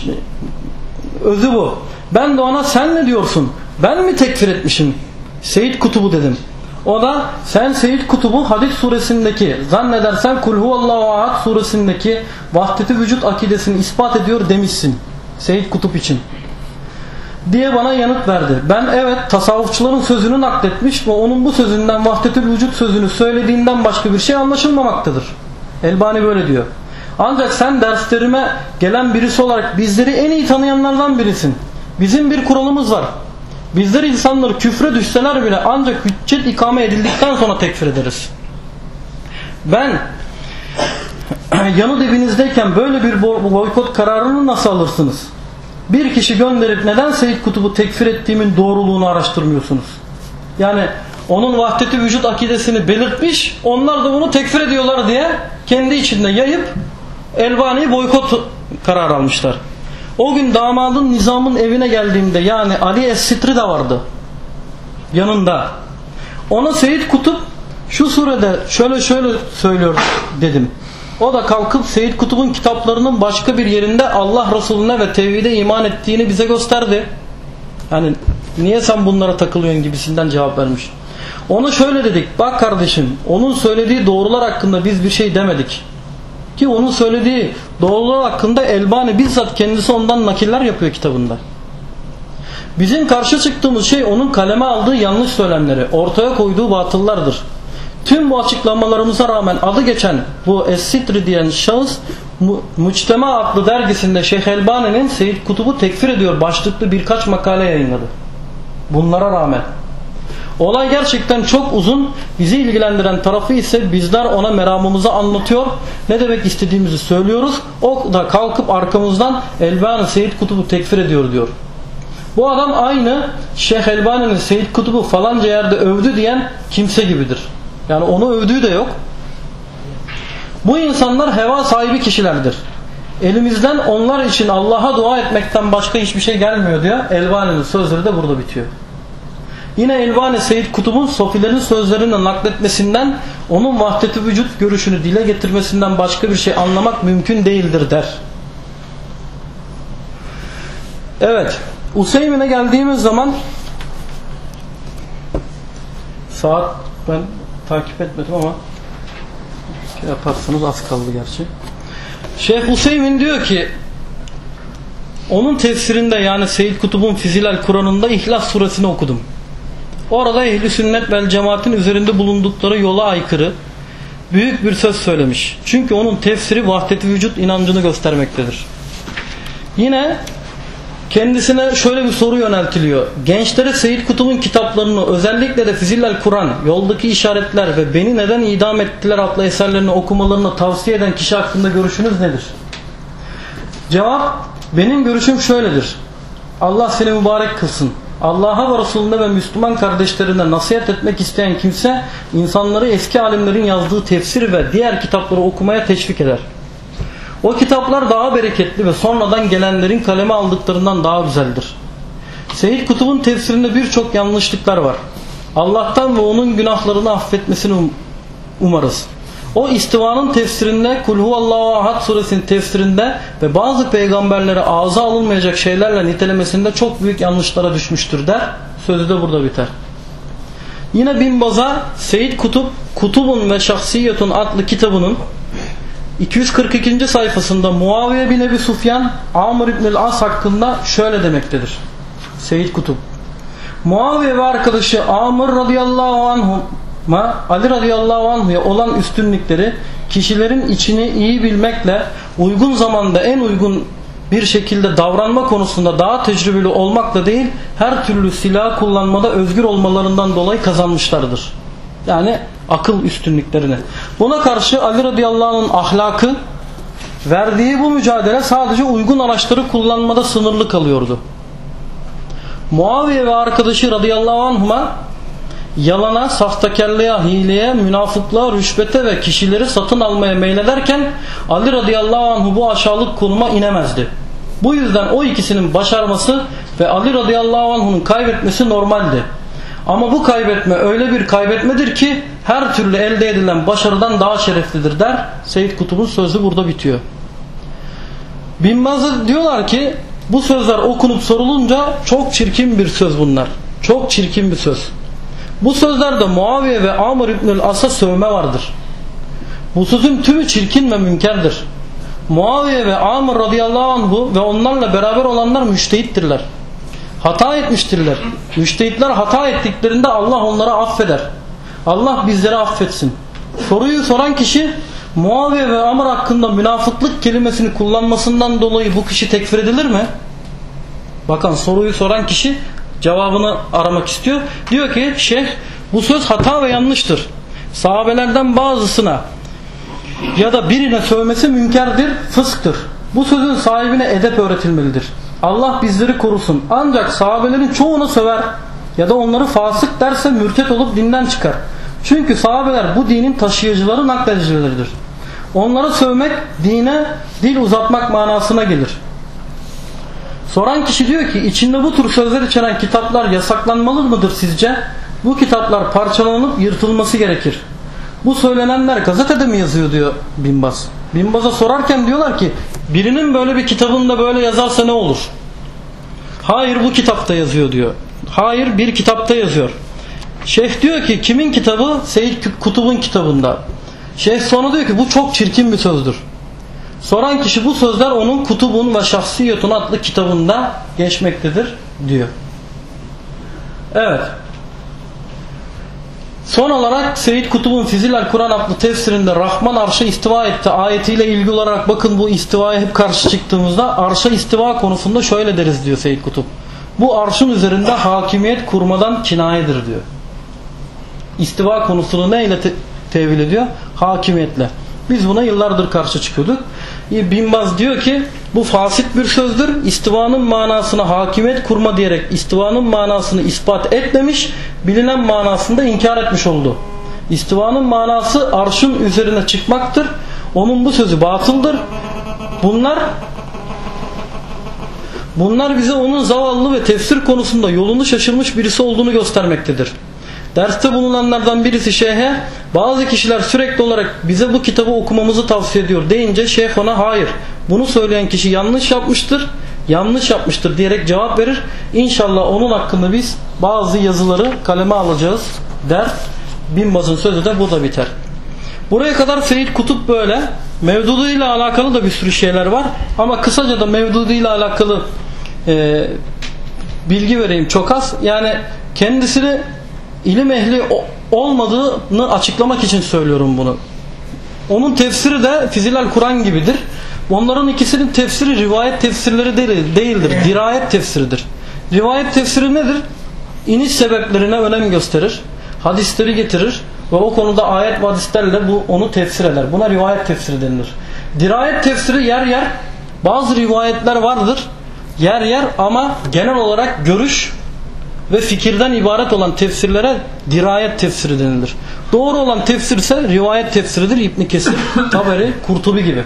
özü bu. Ben de ona sen ne diyorsun? Ben mi tekfir etmişim Seyyid Kutup'u dedim. O da sen Seyyid Kutup'u Hadid suresindeki zannedersen Kul huvallahu ahad suresindeki vahdeti vücut akidesini ispat ediyor demişsin Seyyid Kutup için diye bana yanıt verdi. Ben evet tasavvufçuların sözünü nakletmiş ve onun bu sözünden vahdetül vücut sözünü söylediğinden başka bir şey anlaşılmamaktadır. Elbani böyle diyor. Ancak sen derslerime gelen birisi olarak bizleri en iyi tanıyanlardan birisin. Bizim bir kuralımız var. Bizler insanları küfre düşseler bile ancak hüccet ikame edildikten sonra tekfir ederiz. Ben yanı dibinizdeyken böyle bir boykot kararını nasıl alırsınız? Bir kişi gönderip neden Seyyid Kutup'u tekfir ettiğimin doğruluğunu araştırmıyorsunuz? Yani onun vahdet-i vücut akidesini belirtmiş, onlar da bunu tekfir ediyorlar diye kendi içinde yayıp Elbani'yi boykot kararı almışlar. O gün damadın Nizam'ın evine geldiğimde, yani Ali Es-Sitri de vardı yanında. Ona Seyyid Kutup şu surede şöyle söylüyor dedim. O da kalkıp Seyyid Kutup'un kitaplarının başka bir yerinde Allah Resulüne ve tevhide iman ettiğini bize gösterdi. Yani niye sen bunlara takılıyorsun gibisinden cevap vermiş. Ona şöyle dedik, bak kardeşim, onun söylediği doğrular hakkında biz bir şey demedik. Ki onun söylediği doğrular hakkında Elbani bizzat kendisi ondan nakiller yapıyor kitabında. Bizim karşı çıktığımız şey onun kaleme aldığı yanlış söylemleri, ortaya koyduğu batıllardır. Tüm bu açıklamalarımıza rağmen adı geçen bu Es-Sitri diyen şahıs Muctema adlı dergisinde Şeyh Elbani'nin Seyyid Kutup'u tekfir ediyor başlıklı birkaç makale yayınladı. Bunlara rağmen. Olay gerçekten çok uzun. Bizi ilgilendiren tarafı ise bizler ona meramımızı anlatıyor, ne demek istediğimizi söylüyoruz. O da kalkıp arkamızdan Elbani Seyyid Kutup'u tekfir ediyor diyor. Bu adam aynı Şeyh Elbani'nin Seyyid Kutup'u falanca yerde övdü diyen kimse gibidir. Yani onu övdüğü de yok. Bu insanlar heva sahibi kişilerdir. Elimizden onlar için Allah'a dua etmekten başka hiçbir şey gelmiyor diyor. Elbani'nin sözleri de burada bitiyor. Yine Elbani Seyyid Kutup'un sofilerin sözlerini nakletmesinden, onun vahdet-i vücut görüşünü dile getirmesinden başka bir şey anlamak mümkün değildir der. Evet, Useymin'e geldiğimiz zaman saat ben takip etmedim ama şey yaparsanız az kaldı gerçi. Şeyh Useymin diyor ki onun tefsirinde, yani Seyyid Kutup'un Fizilal Kur'an'ında İhlas suresini okudum. Orada Ehl-i Sünnet vel Cemaat'in üzerinde bulundukları yola aykırı büyük bir söz söylemiş. Çünkü onun tefsiri vahdet-i vücut inancını göstermektedir. Yine kendisine şöyle bir soru yöneltiliyor. Gençlere Seyyid Kutup'un kitaplarını, özellikle de Fizilal Kur'an, Yoldaki İşaretler ve Beni Neden İdam Ettiler adlı eserlerini okumalarını tavsiye eden kişi hakkında görüşünüz nedir? Cevap, benim görüşüm şöyledir. Allah seni mübarek kılsın. Allah'a ve Resulüne ve Müslüman kardeşlerine nasihat etmek isteyen kimse insanları eski alimlerin yazdığı tefsir ve diğer kitapları okumaya teşvik eder. O kitaplar daha bereketli ve sonradan gelenlerin kaleme aldıklarından daha güzeldir. Seyyid Kutup'un tefsirinde birçok yanlışlıklar var. Allah'tan ve onun günahlarını affetmesini umarız. O istivanın tefsirinde, Kul Huvallahu Ahad suresinin tefsirinde ve bazı peygamberlere ağza alınmayacak şeylerle nitelemesinde çok büyük yanlışlara düşmüştür der. Sözü de burada biter. Yine Bin Baz'a Seyyid Kutup, Kutubun ve Şahsiyetun adlı kitabının 242. sayfasında Muaviye bin Ebi Sufyan, Amr İbn-i As hakkında şöyle demektedir. Seyyid Kutup, Muaviye ve arkadaşı Amr radıyallahu anhuma, Ali radıyallahu anhu'ya olan üstünlükleri kişilerin içini iyi bilmekle uygun zamanda en uygun bir şekilde davranma konusunda daha tecrübeli olmakla değil, her türlü silah kullanmada özgür olmalarından dolayı kazanmışlardır. Yani akıl üstünlüklerini. Buna karşı Ali radıyallahu anh'ın ahlakı, verdiği bu mücadele sadece uygun araçları kullanmada sınırlı kalıyordu. Muaviye ve arkadaşı radıyallahu anhuma yalana, sahtekarlığa, hileye, münafıklığa, rüşvete ve kişileri satın almaya meylederken Ali radıyallahu anh bu aşağılık konuma inemezdi. Bu yüzden o ikisinin başarması ve Ali radıyallahu anh'ın kaybetmesi normaldi. Ama bu kaybetme öyle bir kaybetmedir ki her türlü elde edilen başarıdan daha şereflidir der. Seyyid Kutup'un sözü burada bitiyor. Bin Baz'a diyorlar ki bu sözler okunup sorulunca çok çirkin bir söz bunlar. Çok çirkin bir söz. Bu sözlerde Muaviye ve Amr İbn-i As'a sövme vardır. Bu sözün tümü çirkin ve münkerdir. Muaviye ve Amr radıyallahu anhu ve onlarla beraber olanlar müştehittirler. Hata etmiştirler. Müştehitler hata ettiklerinde Allah onları affeder. Allah bizleri affetsin. Soruyu soran kişi Muaviye ve Amr hakkında münafıklık kelimesini kullanmasından dolayı bu kişi tekfir edilir mi? Bakın, soruyu soran kişi cevabını aramak istiyor. Diyor ki şeyh, bu söz hata ve yanlıştır. Sahabelerden bazısına ya da birine sövmesi münkerdir, fısktır. Bu sözün sahibine edep öğretilmelidir. Allah bizleri korusun. Ancak sahabelerin çoğunu söver, ya da onları fasık derse mürtet olup dinden çıkar. Çünkü sahabeler bu dinin taşıyıcıları, nakledicileridir. Onları sövmek dine dil uzatmak manasına gelir. Soran kişi diyor ki içinde bu tür sözler içeren kitaplar yasaklanmalı mıdır sizce? Bu kitaplar parçalanıp yırtılması gerekir. Bu söylenenler gazetede mi yazıyor diyor Bin Baz. Bin Baz'a sorarken diyorlar ki birinin böyle bir kitabında böyle yazarsa ne olur? Hayır bu kitapta yazıyor diyor. Hayır bir kitapta yazıyor. Şeyh diyor ki kimin kitabı? Seyyid Kutub'un kitabında. Şeyh sonra diyor ki bu çok çirkin bir sözdür. Soran kişi bu sözler onun Kutubun ve Şahsiyetun adlı kitabında geçmektedir diyor. Evet. Son olarak Seyyid Kutub'un Fizilal Kur'an adlı tefsirinde Rahman arşa istiva etti ayetiyle ilgili olarak bakın bu istivaya hep karşı çıktığımızda arşa istiva konusunda şöyle deriz diyor Seyyid Kutub. Bu arşın üzerinde hakimiyet kurmadan kinayedir diyor. İstiva konusunu neyle tevil ediyor? Hakimiyetle. Biz buna yıllardır karşı çıkıyorduk. Bin Baz diyor ki bu fasit bir sözdür. İstivanın manasına hakimiyet kurma diyerek istivanın manasını ispat etmemiş, bilinen manasında inkar etmiş oldu. İstivanın manası arşın üzerine çıkmaktır. Onun bu sözü batıldır. Bunlar bize onun zavallı ve tefsir konusunda yolunu şaşırmış birisi olduğunu göstermektedir. Derste bulunanlardan birisi şeyhe bazı kişiler sürekli olarak bize bu kitabı okumamızı tavsiye ediyor deyince şeyh ona hayır bunu söyleyen kişi yanlış yapmıştır diyerek cevap verir. İnşallah onun hakkında biz bazı yazıları kaleme alacağız der. Bin Baz'ın sözü de bu da biter. Buraya kadar Seyyid Kutup böyle. Mevdudi ile alakalı da bir sürü şeyler var ama kısaca da Mevdudi ile alakalı bilgi vereyim çok az. Yani kendisini ilim ehli olmadığını açıklamak için söylüyorum bunu. Onun tefsiri de Fizilal Kur'an gibidir. Onların ikisinin tefsiri rivayet tefsirleri değildir. Dirayet tefsiridir. Rivayet tefsiri nedir? İniş sebeplerine önem gösterir. Hadisleri getirir ve o konuda ayet ve hadislerle onu tefsir eder. Buna rivayet tefsiri denilir. Dirayet tefsiri yer yer bazı rivayetler vardır. Yer yer ama genel olarak görüş ve fikirden ibaret olan tefsirlere dirayet tefsiri denilir. Doğru olan tefsir ise rivayet tefsiridir. İbn Kesir, Taberi, Kurtubi gibi.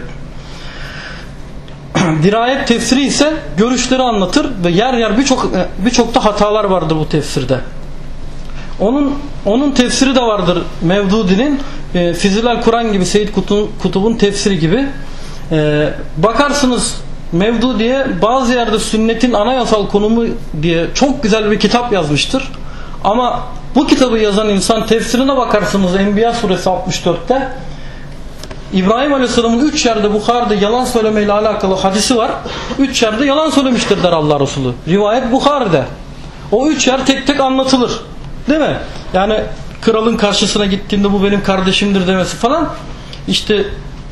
Dirayet tefsiri ise görüşleri anlatır ve yer yer birçok da hatalar vardır bu tefsirde. Onun tefsiri de vardır Mevdudi'nin. Fizilal Kur'an gibi Seyyid Kutub'un tefsiri gibi. Bakarsınız Mevdudi'ye bazı yerde sünnetin anayasal konumu diye çok güzel bir kitap yazmıştır. Ama bu kitabı yazan insan tefsirine bakarsınız Enbiya suresi 64'te İbrahim Aleyhisselam'ın 3 yerde Bukhari'de yalan söylemeyle alakalı hadisi var. 3 yerde yalan söylemiştir der Allah Resulü. Rivayet Bukhari'de. O 3 yer tek tek anlatılır. Değil mi? Yani kralın karşısına gittiğinde bu benim kardeşimdir demesi falan. İşte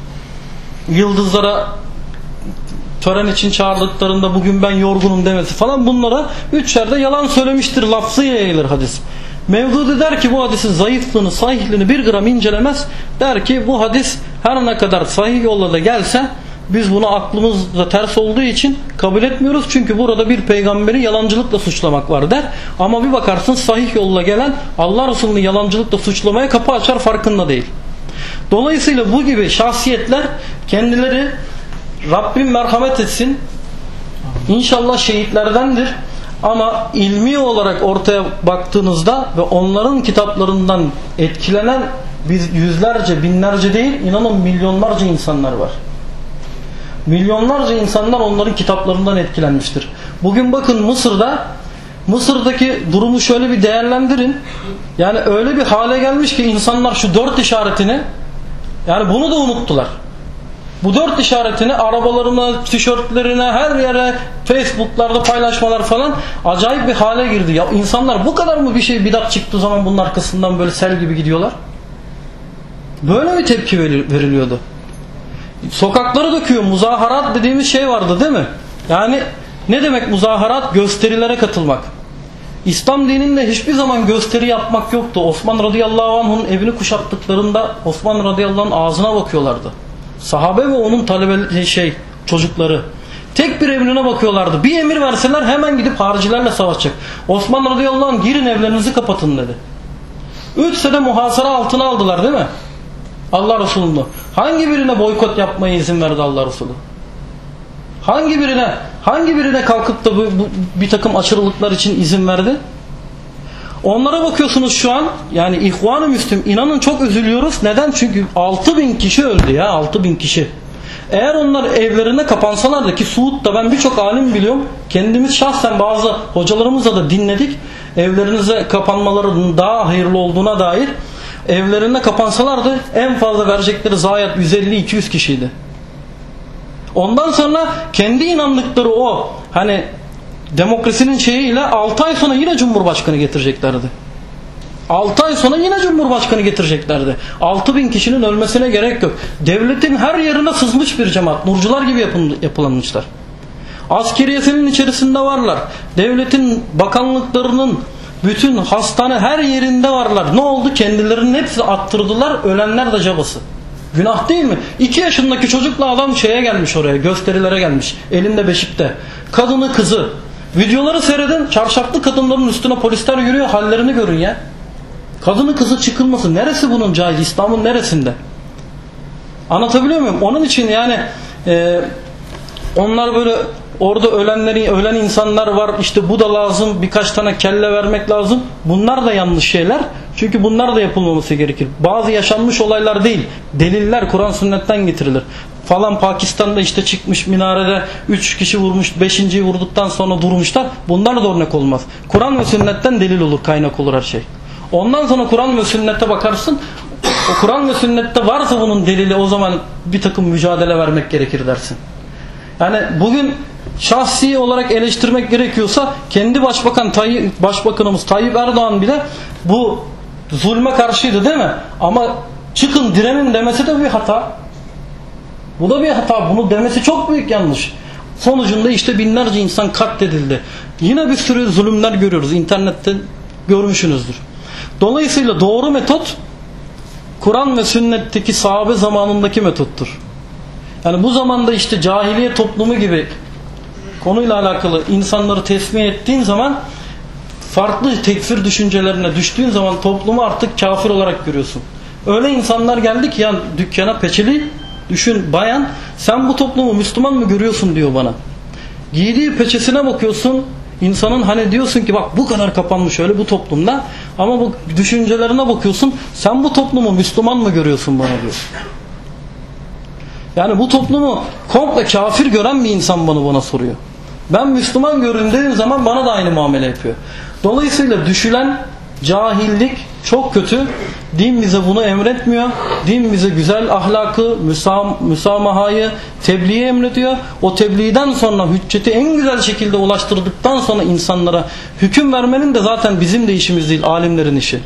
yıldızlara tören için çağırdıklarında bugün ben yorgunum demesi falan, bunlara 3 yerde yalan söylemiştir lafzıyla yayılır hadis. Mevdudi der ki bu hadisin zayıflığını, sahihliğini bir gram incelemez. Der ki bu hadis her ne kadar sahih yolla da gelse biz bunu aklımızda ters olduğu için kabul etmiyoruz. Çünkü burada bir peygamberi yalancılıkla suçlamak var der. Ama bir bakarsın sahih yolla gelen Allah Resulü'nü yalancılıkla suçlamaya kapı açar, farkında değil. Dolayısıyla bu gibi şahsiyetler kendileri Rabbim merhamet etsin İnşallah şehitlerdendir. Ama ilmi olarak ortaya baktığınızda ve onların kitaplarından etkilenen biz yüzlerce, binlerce değil, inanın milyonlarca insanlar var. Milyonlarca insanlar onların kitaplarından etkilenmiştir. Bugün bakın Mısır'daki durumu şöyle bir değerlendirin. Yani öyle bir hale gelmiş ki insanlar şu 4 işaretini, yani bunu da unuttular. Bu 4 işaretini arabalarına, tişörtlerine, her yere, Facebook'larda paylaşmalar falan acayip bir hale girdi. Ya insanlar bu kadar mı bir şey bidat çıktığı zaman bunun arkasından böyle sel gibi gidiyorlar? Böyle mi tepki veriliyordu? Sokakları döküyor. Muzaharat dediğimiz şey vardı değil mi? Yani ne demek muzaharat? Gösterilere katılmak. İslam dininde hiçbir zaman gösteri yapmak yoktu. Osman radıyallahu anh'ın evini kuşattıklarında Osman radıyallahu anh'ın ağzına bakıyorlardı. Sahabe ve onun çocukları. Tek bir emrine bakıyorlardı. Bir emir verseler hemen gidip haricilerle savaşacak. Osman radıyallahu anh girin evlerinizi kapatın dedi. 3 sene muhasara altına aldılar değil mi? Allah Resulü'nü. Hangi birine boykot yapmaya izin verdi Allah Resulü? Hangi birine kalkıp da bir takım aşırılıklar için izin verdi? Onlara bakıyorsunuz şu an, yani İhvan-ı Müslüm, inanın çok üzülüyoruz. Neden? Çünkü 6.000 kişi öldü ya, 6.000 kişi. Eğer onlar evlerine kapansalardı, ki Suud'da ben birçok alim biliyorum, kendimiz şahsen bazı hocalarımızla da dinledik, evlerinize kapanmaları daha hayırlı olduğuna dair, evlerine kapansalardı en fazla verecekleri zayiat 150-200 kişiydi. Ondan sonra kendi inandıkları o hani demokrasinin şeyiyle 6 ay sonra yine Cumhurbaşkanı getireceklerdi. 6 ay sonra yine Cumhurbaşkanı getireceklerdi. 6.000 kişinin ölmesine gerek yok. Devletin her yerine sızmış bir cemaat. Nurcular gibi yapılanmışlar. Askeriyesinin içerisinde varlar. Devletin bakanlıklarının bütün hastane her yerinde varlar. Ne oldu? Kendilerinin hepsini attırdılar. Ölenler de cabası. Günah değil mi? 2 yaşındaki çocukla adam şeye gelmiş oraya. Gösterilere gelmiş. Elinde beşikte. Kadını kızı. Videoları seyredin. Çarşaflı kadınların üstüne polisler yürüyor. Hallerini görün ya. Kadını kızı çıkılması. Neresi bunun caiz? İslam'ın neresinde? Anlatabiliyor muyum? Onun için yani onlar böyle orada ölen insanlar var. İşte bu da lazım. Birkaç tane kelle vermek lazım. Bunlar da yanlış şeyler. Çünkü bunlar da yapılmaması gerekir. Bazı yaşanmış olaylar değil. Deliller Kur'an sünnetten getirilir. Falan Pakistan'da işte çıkmış minarede 3 kişi vurmuş, 5.'yi vurduktan sonra durmuşlar. Bunlar da örnek olmaz. Kur'an ve sünnetten delil olur, kaynak olur her şey. Ondan sonra Kur'an ve sünnete bakarsın. O Kur'an ve sünnette varsa bunun delili, o zaman bir takım mücadele vermek gerekir dersin. Yani bugün şahsi olarak eleştirmek gerekiyorsa kendi başbakanımız Tayyip Erdoğan bile bu zulme karşıydı değil mi? Ama çıkın direnin demesi de bir hata. Bu da bir hata. Bunu demesi çok büyük yanlış. Sonucunda işte binlerce insan katledildi. Yine bir sürü zulümler görüyoruz. İnternette görmüşsünüzdür. Dolayısıyla doğru metot Kur'an ve sünnetteki sahabe zamanındaki metottur. Yani bu zamanda işte cahiliye toplumu gibi konuyla alakalı insanları tesmiye ettiğin zaman, farklı tekfir düşüncelerine düştüğün zaman toplumu artık kafir olarak görüyorsun. Öyle insanlar geldi ki ya dükkana peçeli düşün bayan, sen bu toplumu Müslüman mı görüyorsun diyor bana. Giydiği peçesine bakıyorsun, insanın hani diyorsun ki bak bu kadar kapanmış öyle bu toplumda, ama bu düşüncelerine bakıyorsun, sen bu toplumu Müslüman mı görüyorsun bana diyor. Yani bu toplumu komple kafir gören bir insan bana soruyor. Ben Müslüman görün dediğim zaman bana da aynı muamele yapıyor. Dolayısıyla düşülen cahillik çok kötü. Din bize bunu emretmiyor. Din bize güzel ahlakı, müsamahayı, tebliği emrediyor. O tebliğden sonra hücceti en güzel şekilde ulaştırdıktan sonra insanlara hüküm vermenin de zaten bizim de işimiz değil, alimlerin işi.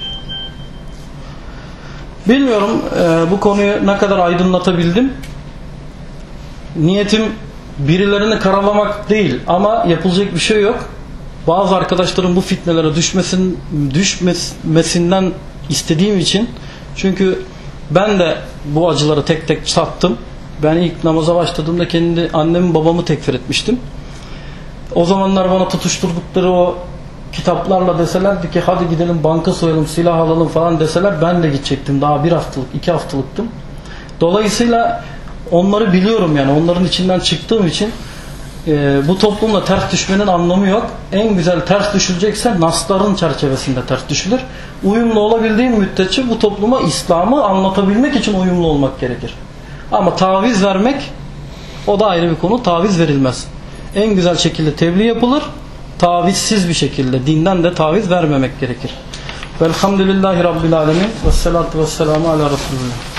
Bilmiyorum bu konuyu ne kadar aydınlatabildim. Niyetim birilerini karalamak değil, ama yapılacak bir şey yok. Bazı arkadaşların bu fitnelere düşmesinden istediğim için, çünkü ben de bu acıları tek tek sattım. Ben ilk namaza başladığımda kendi annemi babamı tekfir etmiştim. O zamanlar bana tutuşturdukları o kitaplarla deselerdi ki hadi gidelim banka soyalım, silah alalım falan deseler, ben de gidecektim. Daha 1 haftalık 2 haftalıktım. Dolayısıyla onları biliyorum, yani onların içinden çıktığım için bu toplumla ters düşmenin anlamı yok. En güzel ters düşülecekse nasların çerçevesinde ters düşülür. Uyumlu olabildiğim müddetçe bu topluma İslam'ı anlatabilmek için uyumlu olmak gerekir. Ama taviz vermek, o da ayrı bir konu. Taviz verilmez. En güzel şekilde tebliğ yapılır. Tavizsiz bir şekilde. Dinden de taviz vermemek gerekir. Velhamdülillahi Rabbil Alemin. Vessalatu vesselamu ala Resulullah.